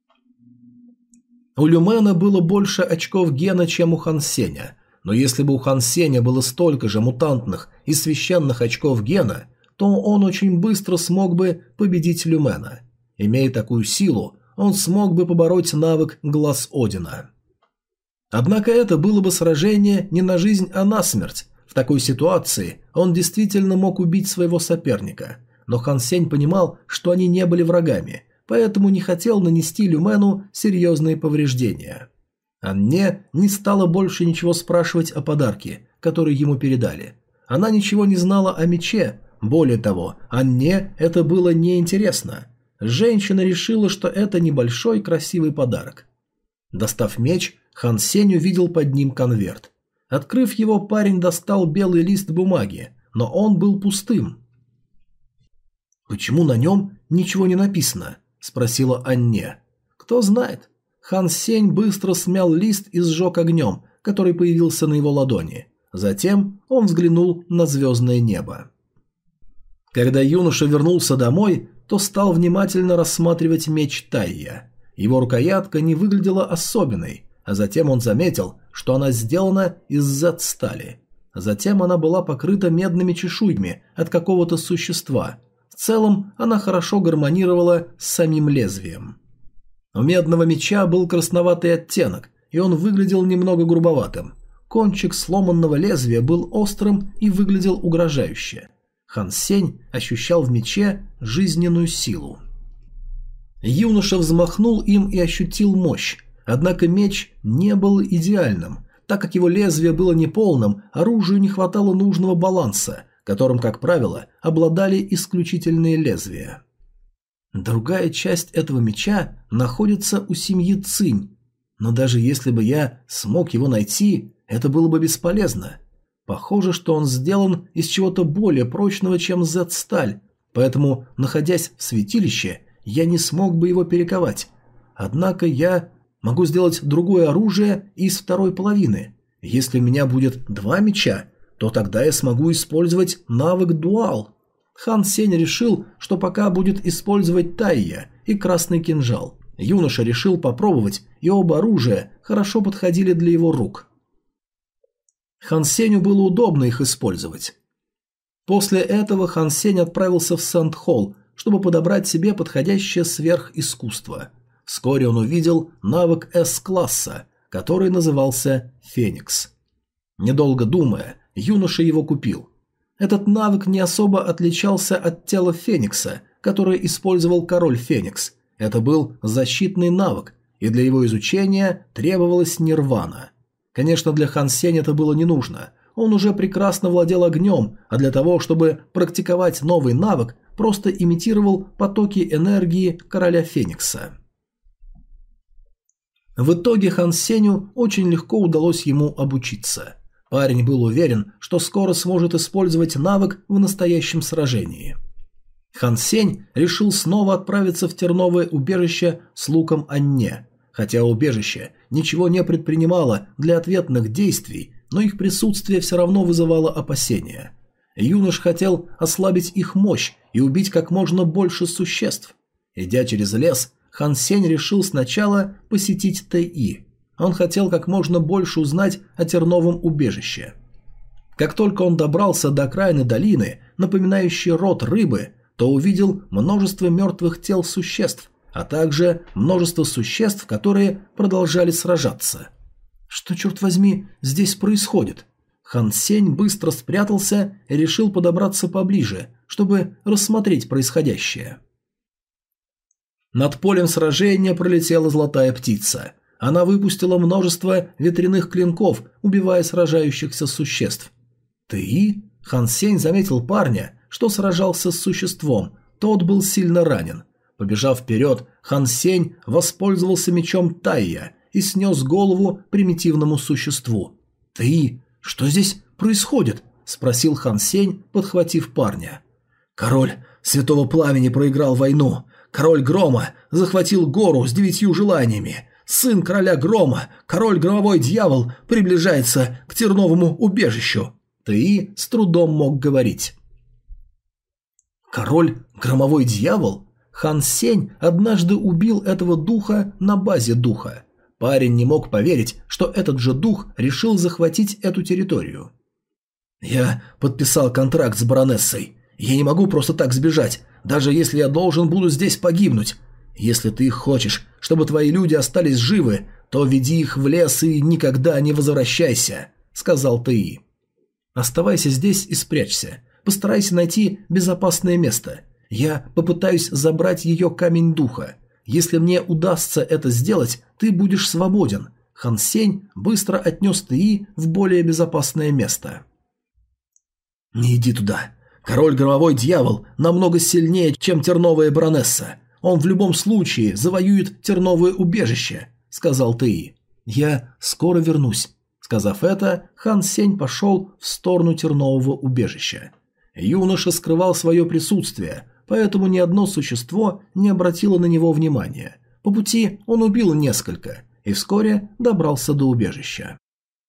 У Люмена было больше очков гена, чем у Хан Сеня, но если бы у Хан Сеня было столько же мутантных и священных очков гена, то он очень быстро смог бы победить Люмена. Имея такую силу, он смог бы побороть навык Глаз Одина. Однако это было бы сражение не на жизнь, а на смерть. В такой ситуации он действительно мог убить своего соперника, но Хан Сень понимал, что они не были врагами, поэтому не хотел нанести Люмену серьезные повреждения. Анне не стала больше ничего спрашивать о подарке, который ему передали. Она ничего не знала о мече, более того, Анне это было неинтересно. Женщина решила, что это небольшой красивый подарок. Достав меч, Хан Сень увидел под ним конверт. Открыв его, парень достал белый лист бумаги, но он был пустым. «Почему на нем ничего не написано?» – спросила Анне. «Кто знает». Хан Сень быстро смял лист и сжег огнем, который появился на его ладони. Затем он взглянул на звездное небо. Когда юноша вернулся домой, то стал внимательно рассматривать меч Тайя. Его рукоятка не выглядела особенной, а затем он заметил, что она сделана из Z-стали. Затем она была покрыта медными чешуйками от какого-то существа. В целом она хорошо гармонировала с самим лезвием. У медного меча был красноватый оттенок, и он выглядел немного грубоватым. Кончик сломанного лезвия был острым и выглядел угрожающе. Хан Сень ощущал в мече жизненную силу. Юноша взмахнул им и ощутил мощь, однако меч не был идеальным, так как его лезвие было неполным, оружию не хватало нужного баланса, которым, как правило, обладали исключительные лезвия. Другая часть этого меча находится у семьи Цинь, но даже если бы я смог его найти, это было бы бесполезно. Похоже, что он сделан из чего-то более прочного, чем Z-сталь, поэтому, находясь в святилище, я не смог бы его перековать. Однако я могу сделать другое оружие из второй половины. Если у меня будет два меча, то тогда я смогу использовать навык дуал. Хан Сень решил, что пока будет использовать Тайя и красный кинжал. Юноша решил попробовать, и оба оружия хорошо подходили для его рук. Хан Сенью было удобно их использовать. После этого Хан Сень отправился в Санд-Холл, чтобы подобрать себе подходящее сверхискусство. Вскоре он увидел навык С-класса, который назывался Феникс. Недолго думая, юноша его купил. Этот навык не особо отличался от тела Феникса, которое использовал король Феникс. Это был защитный навык, и для его изучения требовалась нирвана. Конечно, для Хан Сеня это было не нужно. Он уже прекрасно владел огнем, а для того, чтобы практиковать новый навык, просто имитировал потоки энергии короля Феникса. В итоге Хан Сеню очень легко удалось ему обучиться. Парень был уверен, что скоро сможет использовать навык в настоящем сражении. Хан Сень решил снова отправиться в терновое убежище с луком Анне. Хотя убежище ничего не предпринимало для ответных действий, но их присутствие все равно вызывало опасения. Юнош хотел ослабить их мощь и убить как можно больше существ. Идя через лес, Хан Сень решил сначала посетить Тэ-И. Он хотел как можно больше узнать о терновом убежище. Как только он добрался до окраины долины, напоминающей рот рыбы, то увидел множество мертвых тел существ, а также множество существ, которые продолжали сражаться. Что, черт возьми, здесь происходит? Хан Сень быстро спрятался и решил подобраться поближе, чтобы рассмотреть происходящее. Над полем сражения пролетела золотая птица. Она выпустила множество ветряных клинков, убивая сражающихся существ. «Ты?» Хан Сень заметил парня, что сражался с существом. Тот был сильно ранен. Побежав вперед, Хан Сень воспользовался мечом Тайя и снес голову примитивному существу. «Ты? Что здесь происходит?» – спросил Хан Сень, подхватив парня. «Король Святого Пламени проиграл войну. Король Грома захватил гору с 9 желаниями. Сын короля Грома, король Громовой Дьявол, приближается к терновому убежищу». Ты с трудом мог говорить. Король Громовой Дьявол? Хан Сень однажды убил этого духа на базе духа. Парень не мог поверить, что этот же дух решил захватить эту территорию. «Я подписал контракт с баронессой. Я не могу просто так сбежать, даже если я должен буду здесь погибнуть. Если ты хочешь, чтобы твои люди остались живы, то веди их в лес и никогда не возвращайся», — сказал Тэ-И. «Оставайся здесь и спрячься. Постарайся найти безопасное место. Я попытаюсь забрать ее камень духа. Если мне удастся это сделать, ты будешь свободен». Хан Сень быстро отнес Тэ-И в более безопасное место. «Не иди туда. Король Громовой Дьявол намного сильнее, чем терновая баронесса. Он в любом случае завоюет терновое убежище», — сказал Тэ-И. «Я скоро вернусь». Сказав это, Хан Сень пошел в сторону тернового убежища. Юноша скрывал свое присутствие, поэтому ни одно существо не обратило на него внимания. По пути он убил несколько и вскоре добрался до убежища.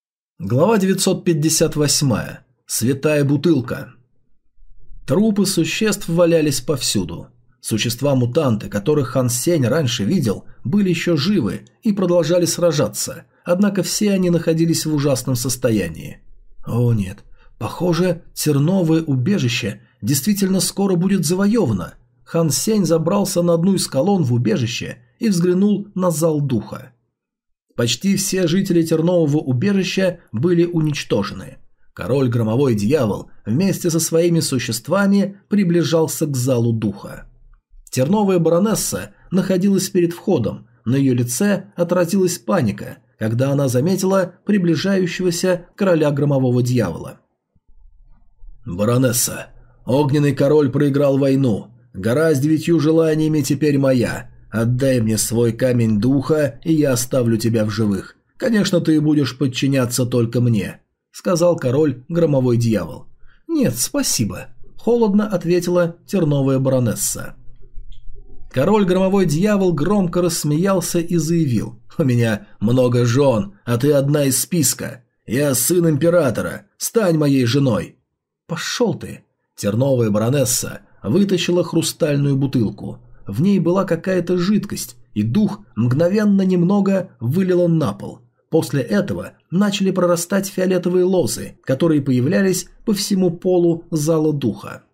Глава 958. Святая бутылка. Трупы существ валялись повсюду. Существа-мутанты, которых Хан Сень раньше видел, были еще живы и продолжали сражаться, однако все они находились в ужасном состоянии. О нет, похоже, терновое убежище действительно скоро будет завоевано. Хан Сень забрался на одну из колонн в убежище и взглянул на зал духа. Почти все жители тернового убежища были уничтожены. Король Громовой Дьявол вместе со своими существами приближался к залу духа. Терновая баронесса находилась перед входом, на ее лице отразилась паника, когда она заметила приближающегося короля Громового Дьявола. «Баронесса, огненный король проиграл войну. Гора с 9 желаниями теперь моя. Отдай мне свой камень духа, и я оставлю тебя в живых. Конечно, ты будешь подчиняться только мне», — сказал король Громовой Дьявол. «Нет, спасибо», — холодно ответила терновая баронесса. Король Громовой Дьявол громко рассмеялся и заявил: «У меня много жен, а ты одна из списка. Я сын императора, стань моей женой». «Пошел ты!» Терновая баронесса вытащила хрустальную бутылку. В ней была какая-то жидкость, и дух мгновенно немного вылила на пол. После этого начали прорастать фиолетовые лозы, которые появлялись по всему полу зала духа.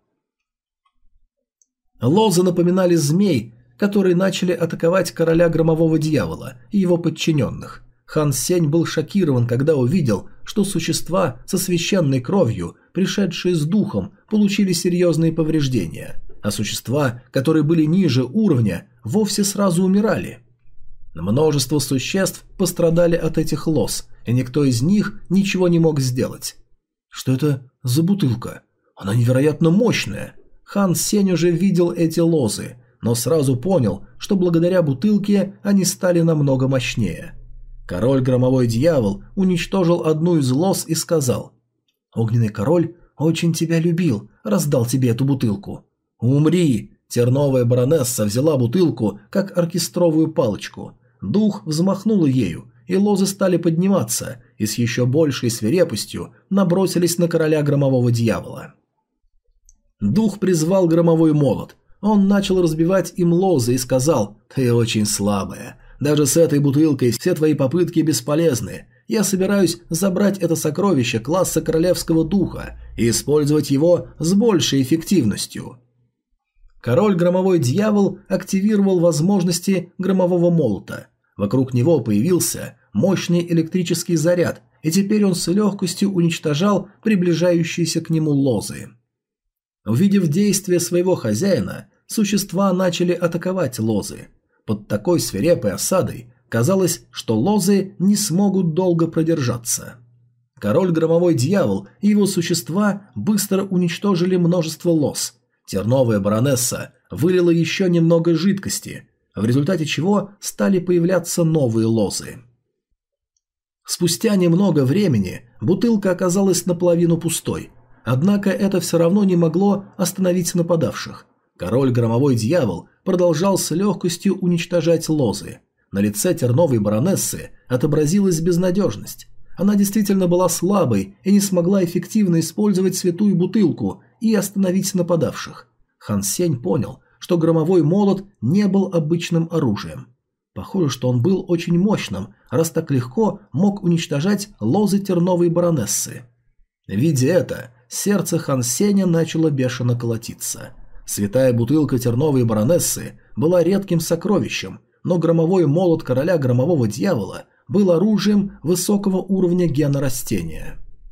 Лозы напоминали змей, которые начали атаковать короля Громового Дьявола и его подчиненных. Хан Сень был шокирован, когда увидел, что существа со священной кровью, пришедшие с духом, получили серьезные повреждения, а существа, которые были ниже уровня, вовсе сразу умирали. Множество существ пострадали от этих лоз, и никто из них ничего не мог сделать. Что это за бутылка? Она невероятно мощная. Хан Сень уже видел эти лозы, но сразу понял, что благодаря бутылке они стали намного мощнее. Король Громовой Дьявол уничтожил одну из лоз и сказал: «Огненный король очень тебя любил, раздал тебе эту бутылку». «Умри!» Терновая баронесса взяла бутылку, как оркестровую палочку. Дух взмахнул ею, и лозы стали подниматься, и с еще большей свирепостью набросились на короля Громового Дьявола. Дух призвал громовой молот. Он начал разбивать им лозы и сказал: «Ты очень слабая. Даже с этой бутылкой все твои попытки бесполезны. Я собираюсь забрать это сокровище класса королевского духа и использовать его с большей эффективностью». Король Громовой Дьявол активировал возможности громового молота. Вокруг него появился мощный электрический заряд, и теперь он с легкостью уничтожал приближающиеся к нему лозы. Увидев действия своего хозяина, существа начали атаковать лозы. Под такой свирепой осадой казалось, что лозы не смогут долго продержаться. Король Громовой Дьявол и его существа быстро уничтожили множество лоз. Терновая баронесса вылила еще немного жидкости, в результате чего стали появляться новые лозы. Спустя немного времени бутылка оказалась наполовину пустой, однако это все равно не могло остановить нападавших. Король Громовой Дьявол продолжал с легкостью уничтожать лозы. На лице терновой баронессы отобразилась безнадежность. Она действительно была слабой и не смогла эффективно использовать святую бутылку и остановить нападавших. Хан Сень понял, что громовой молот не был обычным оружием. Похоже, что он был очень мощным, раз так легко мог уничтожать лозы терновой баронессы. Видя это, сердце Хан Сеня начало бешено колотиться. Святая бутылка терновой баронессы была редким сокровищем, но громовой молот короля Громового Дьявола был оружием высокого уровня гена растения.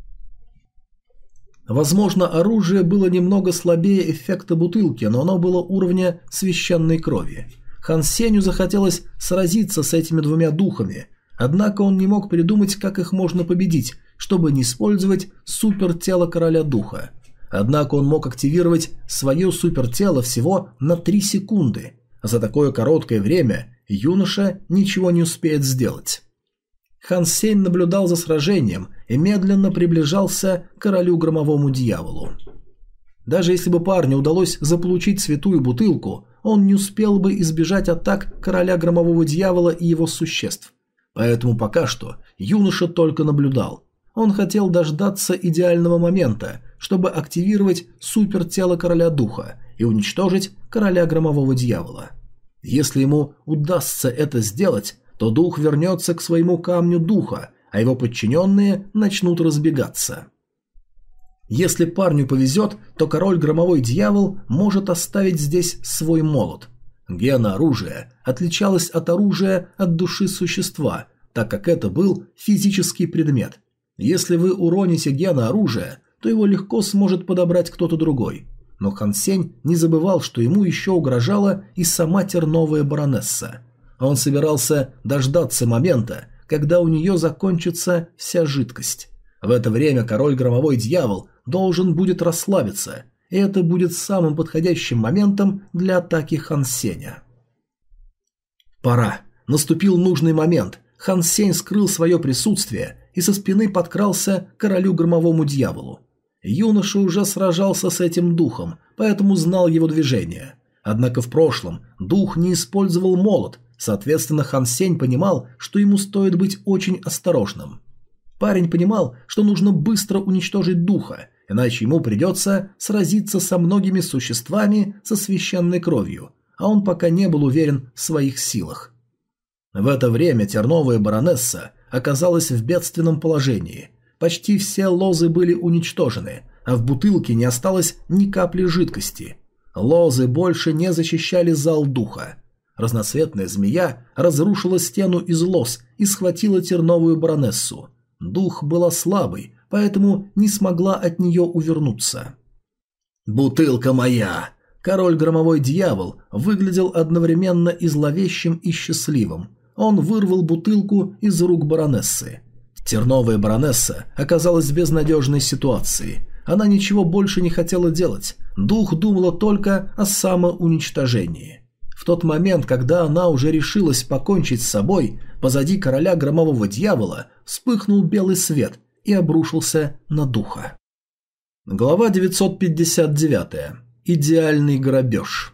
Возможно, оружие было немного слабее эффекта бутылки, но оно было уровня священной крови. Хан Сенью захотелось сразиться с этими двумя духами, однако он не мог придумать, как их можно победить, чтобы не использовать супертело короля духа. Однако он мог активировать свое супертело всего на 3 секунды. За такое короткое время юноша ничего не успеет сделать. Хан Сень наблюдал за сражением и медленно приближался к королю Громовому Дьяволу. Даже если бы парню удалось заполучить святую бутылку, он не успел бы избежать атак короля Громового Дьявола и его существ. Поэтому пока что юноша только наблюдал. Он хотел дождаться идеального момента, чтобы активировать супертело короля духа и уничтожить короля громового дьявола. Если ему удастся это сделать, то дух вернется к своему камню духа, а его подчиненные начнут разбегаться. Если парню повезет, то король громовой дьявол может оставить здесь свой молот. Гена оружия отличалась от оружия от души существа, так как это был физический предмет. Если вы уроните гена оружия, то его легко сможет подобрать кто-то другой. Но Хан Сень не забывал, что ему еще угрожала и сама терновая баронесса. Он собирался дождаться момента, когда у нее закончится вся жидкость. В это время король громовой дьявол должен будет расслабиться, и это будет самым подходящим моментом для атаки Хан Сеня. Пора. Наступил нужный момент. Хан Сень скрыл свое присутствие и со спины подкрался к королю громовому дьяволу. Юноша уже сражался с этим духом, поэтому знал его движения. Однако в прошлом дух не использовал молот, соответственно Хан Сень понимал, что ему стоит быть очень осторожным. Парень понимал, что нужно быстро уничтожить духа, иначе ему придется сразиться со многими существами со священной кровью, а он пока не был уверен в своих силах. В это время терновая баронесса оказалась в бедственном положении. Почти все лозы были уничтожены, а в бутылке не осталось ни капли жидкости. Лозы больше не защищали зал духа. Разноцветная змея разрушила стену из лоз и схватила терновую баронессу. Дух была слабой, поэтому не смогла от нее увернуться. «Бутылка моя!» Король громовой дьявол выглядел одновременно и зловещим, и счастливым. Он вырвал бутылку из рук баронессы. Терновая баронесса оказалась в безнадежной ситуации. Она ничего больше не хотела делать. Дух думала только о самоуничтожении. В тот момент, когда она уже решилась покончить с собой, позади короля громового дьявола вспыхнул белый свет и обрушился на духа. Глава 959. Идеальный грабеж.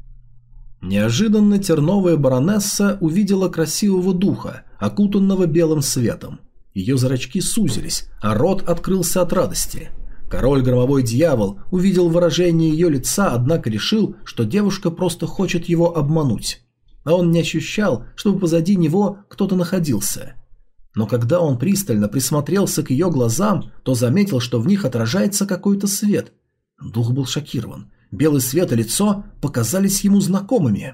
Неожиданно терновая баронесса увидела красивого духа, окутанного белым светом. Ее зрачки сузились, а рот открылся от радости. Король громовой дьявол увидел выражение ее лица, однако решил, что девушка просто хочет его обмануть. А он не ощущал, чтобы позади него кто-то находился. Но когда он пристально присмотрелся к ее глазам, то заметил, что в них отражается какой-то свет. Дух был шокирован. Белый свет и лицо показались ему знакомыми.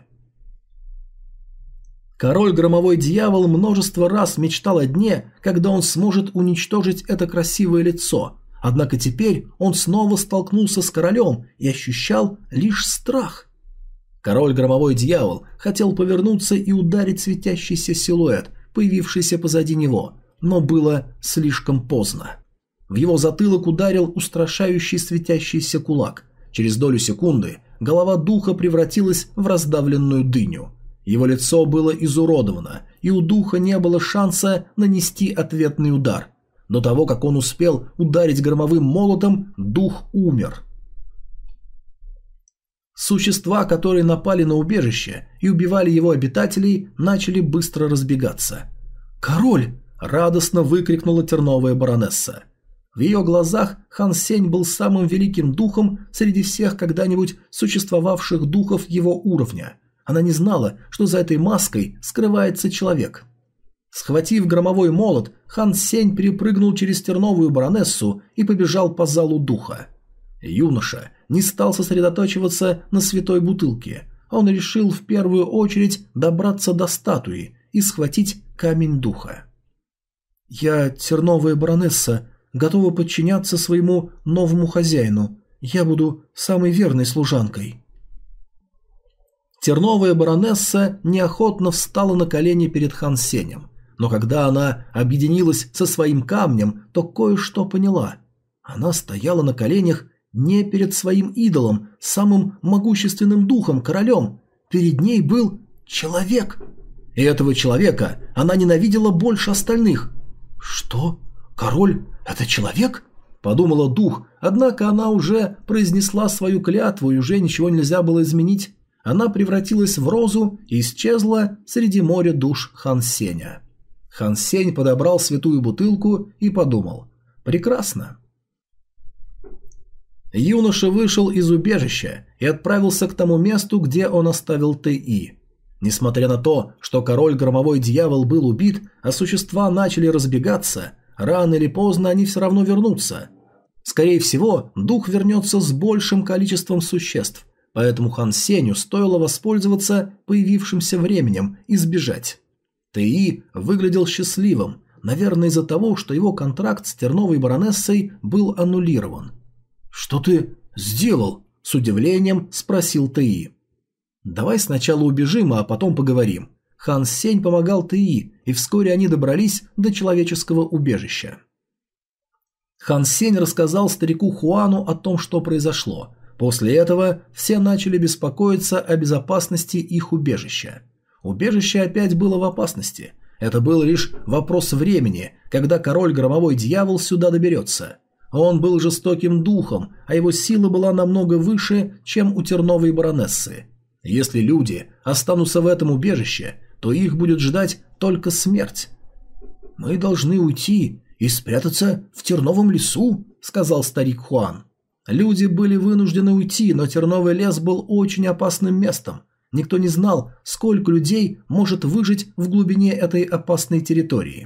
Король громовой дьявол множество раз мечтал о дне, когда он сможет уничтожить это красивое лицо. Однако теперь он снова столкнулся с королем и ощущал лишь страх. Король громовой дьявол хотел повернуться и ударить светящийся силуэт, появившийся позади него, но было слишком поздно. В его затылок ударил устрашающий светящийся кулак. Через долю секунды голова духа превратилась в раздавленную дыню. Его лицо было изуродовано, и у духа не было шанса нанести ответный удар. До того, как он успел ударить громовым молотом, дух умер. Существа, которые напали на убежище и убивали его обитателей, начали быстро разбегаться. «Король!» – радостно выкрикнула терновая баронесса. В ее глазах Хан Сень был самым великим духом среди всех когда-нибудь существовавших духов его уровня. Она не знала, что за этой маской скрывается человек. Схватив громовой молот, Хан Сень перепрыгнул через терновую баронессу и побежал по залу духа. Юноша не стал сосредотачиваться на святой бутылке. Он решил в первую очередь добраться до статуи и схватить камень духа. «Я терновая баронесса, готова подчиняться своему новому хозяину. Я буду самой верной служанкой». Терновая баронесса неохотно встала на колени перед Хан Сенем, но когда она объединилась со своим камнем, то кое-что поняла. Она стояла на коленях не перед своим идолом, самым могущественным духом, королем. Перед ней был человек. И этого человека она ненавидела больше остальных. «Что? Король – это человек?» – подумала дух, однако она уже произнесла свою клятву, и уже ничего нельзя было изменить. Она превратилась в розу и исчезла среди моря душ Хан Сеня. Хан Сень подобрал святую бутылку и подумал: Прекрасно. Юноша вышел из убежища и отправился к тому месту, где он оставил Ти. Несмотря на то, что король Громовой Дьявол был убит, а существа начали разбегаться, рано или поздно они все равно вернутся. Скорее всего, дух вернется с большим количеством существ, поэтому Хан Сенью стоило воспользоваться появившимся временем и сбежать. Ти выглядел счастливым, наверное из-за того, что его контракт с Терновой Баронессой был аннулирован. «Что ты сделал?» – с удивлением спросил Ти. «Давай сначала убежим, а потом поговорим». Хан Сень помогал Ти, и вскоре они добрались до человеческого убежища. Хан Сень рассказал старику Хуану о том, что произошло. После этого все начали беспокоиться о безопасности их убежища. Убежище опять было в опасности. Это был лишь вопрос времени, когда король Громовой Дьявол сюда доберется. Он был жестоким духом, а его сила была намного выше, чем у Терновой Баронессы. Если люди останутся в этом убежище, то их будет ждать только смерть. «Мы должны уйти и спрятаться в Терновом лесу», — сказал старик Хуан. Люди были вынуждены уйти, но Терновый лес был очень опасным местом. Никто не знал, сколько людей может выжить в глубине этой опасной территории.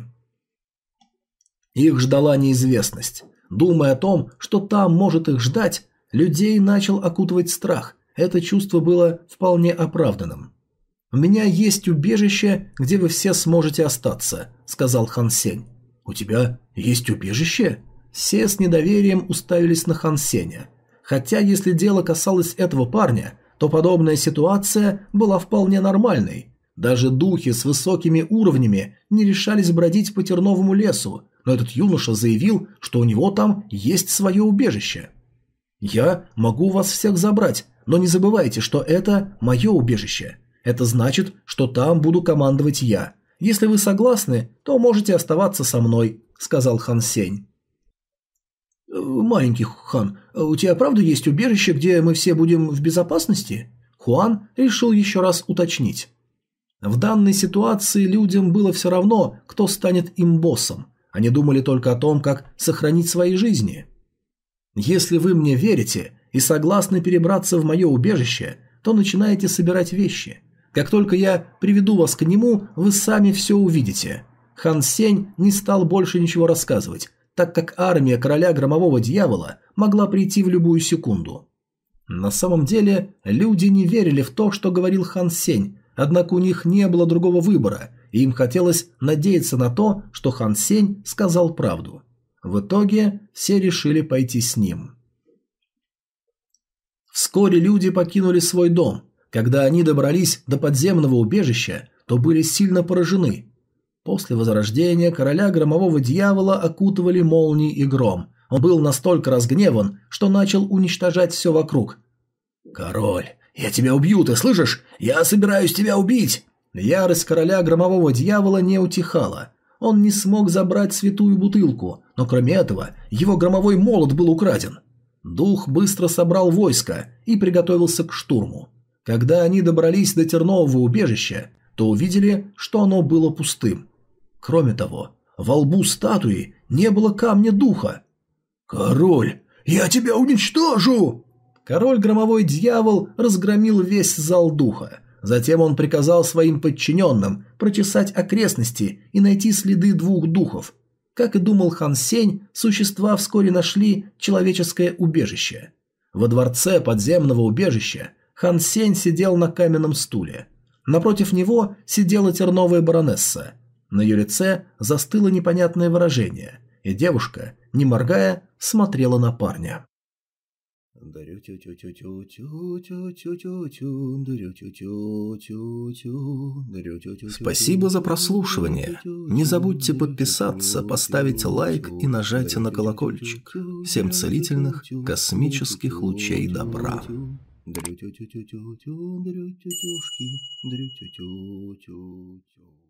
Их ждала неизвестность. Думая о том, что там может их ждать, людей начал окутывать страх. Это чувство было вполне оправданным. «У меня есть убежище, где вы все сможете остаться», — сказал Хан Сень. «У тебя есть убежище?» Все с недоверием уставились на Хан Сеня. Хотя, если дело касалось этого парня, то подобная ситуация была вполне нормальной. Даже духи с высокими уровнями не решались бродить по Терновому лесу, но этот юноша заявил, что у него там есть свое убежище. «Я могу вас всех забрать, но не забывайте, что это мое убежище. Это значит, что там буду командовать я. Если вы согласны, то можете оставаться со мной», — сказал Хан Сень. «Маленький Хан, у тебя правда есть убежище, где мы все будем в безопасности?» Хуан решил еще раз уточнить. В данной ситуации людям было все равно, кто станет им боссом. Они думали только о том, как сохранить свои жизни. «Если вы мне верите и согласны перебраться в мое убежище, то начинаете собирать вещи. Как только я приведу вас к нему, вы сами все увидите». Хан Сень не стал больше ничего рассказывать, так как армия короля Громового Дьявола могла прийти в любую секунду. На самом деле, люди не верили в то, что говорил Хан Сень, однако у них не было другого выбора, и им хотелось надеяться на то, что Хан Сень сказал правду. В итоге все решили пойти с ним. Вскоре люди покинули свой дом. Когда они добрались до подземного убежища, то были сильно поражены. После возрождения короля Громового Дьявола окутывали молнии и гром. Он был настолько разгневан, что начал уничтожать все вокруг. «Король, я тебя убью, ты слышишь? Я собираюсь тебя убить!» Ярость короля Громового Дьявола не утихала. Он не смог забрать святую бутылку, но кроме этого, его громовой молот был украден. Дух быстро собрал войско и приготовился к штурму. Когда они добрались до тернового убежища, то увидели, что оно было пустым. Кроме того, во лбу статуи не было камня духа. «Король, я тебя уничтожу!» Король Громовой Дьявол разгромил весь зал духа. Затем он приказал своим подчиненным прочесать окрестности и найти следы двух духов. Как и думал Хан Сень, существа вскоре нашли человеческое убежище. Во дворце подземного убежища Хан Сень сидел на каменном стуле. Напротив него сидела Терновая Баронесса. На ее лице застыло непонятное выражение, и девушка, не моргая, смотрела на парня. Спасибо за прослушивание. Не забудьте подписаться, поставить лайк и нажать на колокольчик. Всем целительных космических лучей добра. Дрю-тю-тю-тю-тю-тю, дрю-тю-тю-тюшки, дрю-тю-тю-тю-тю.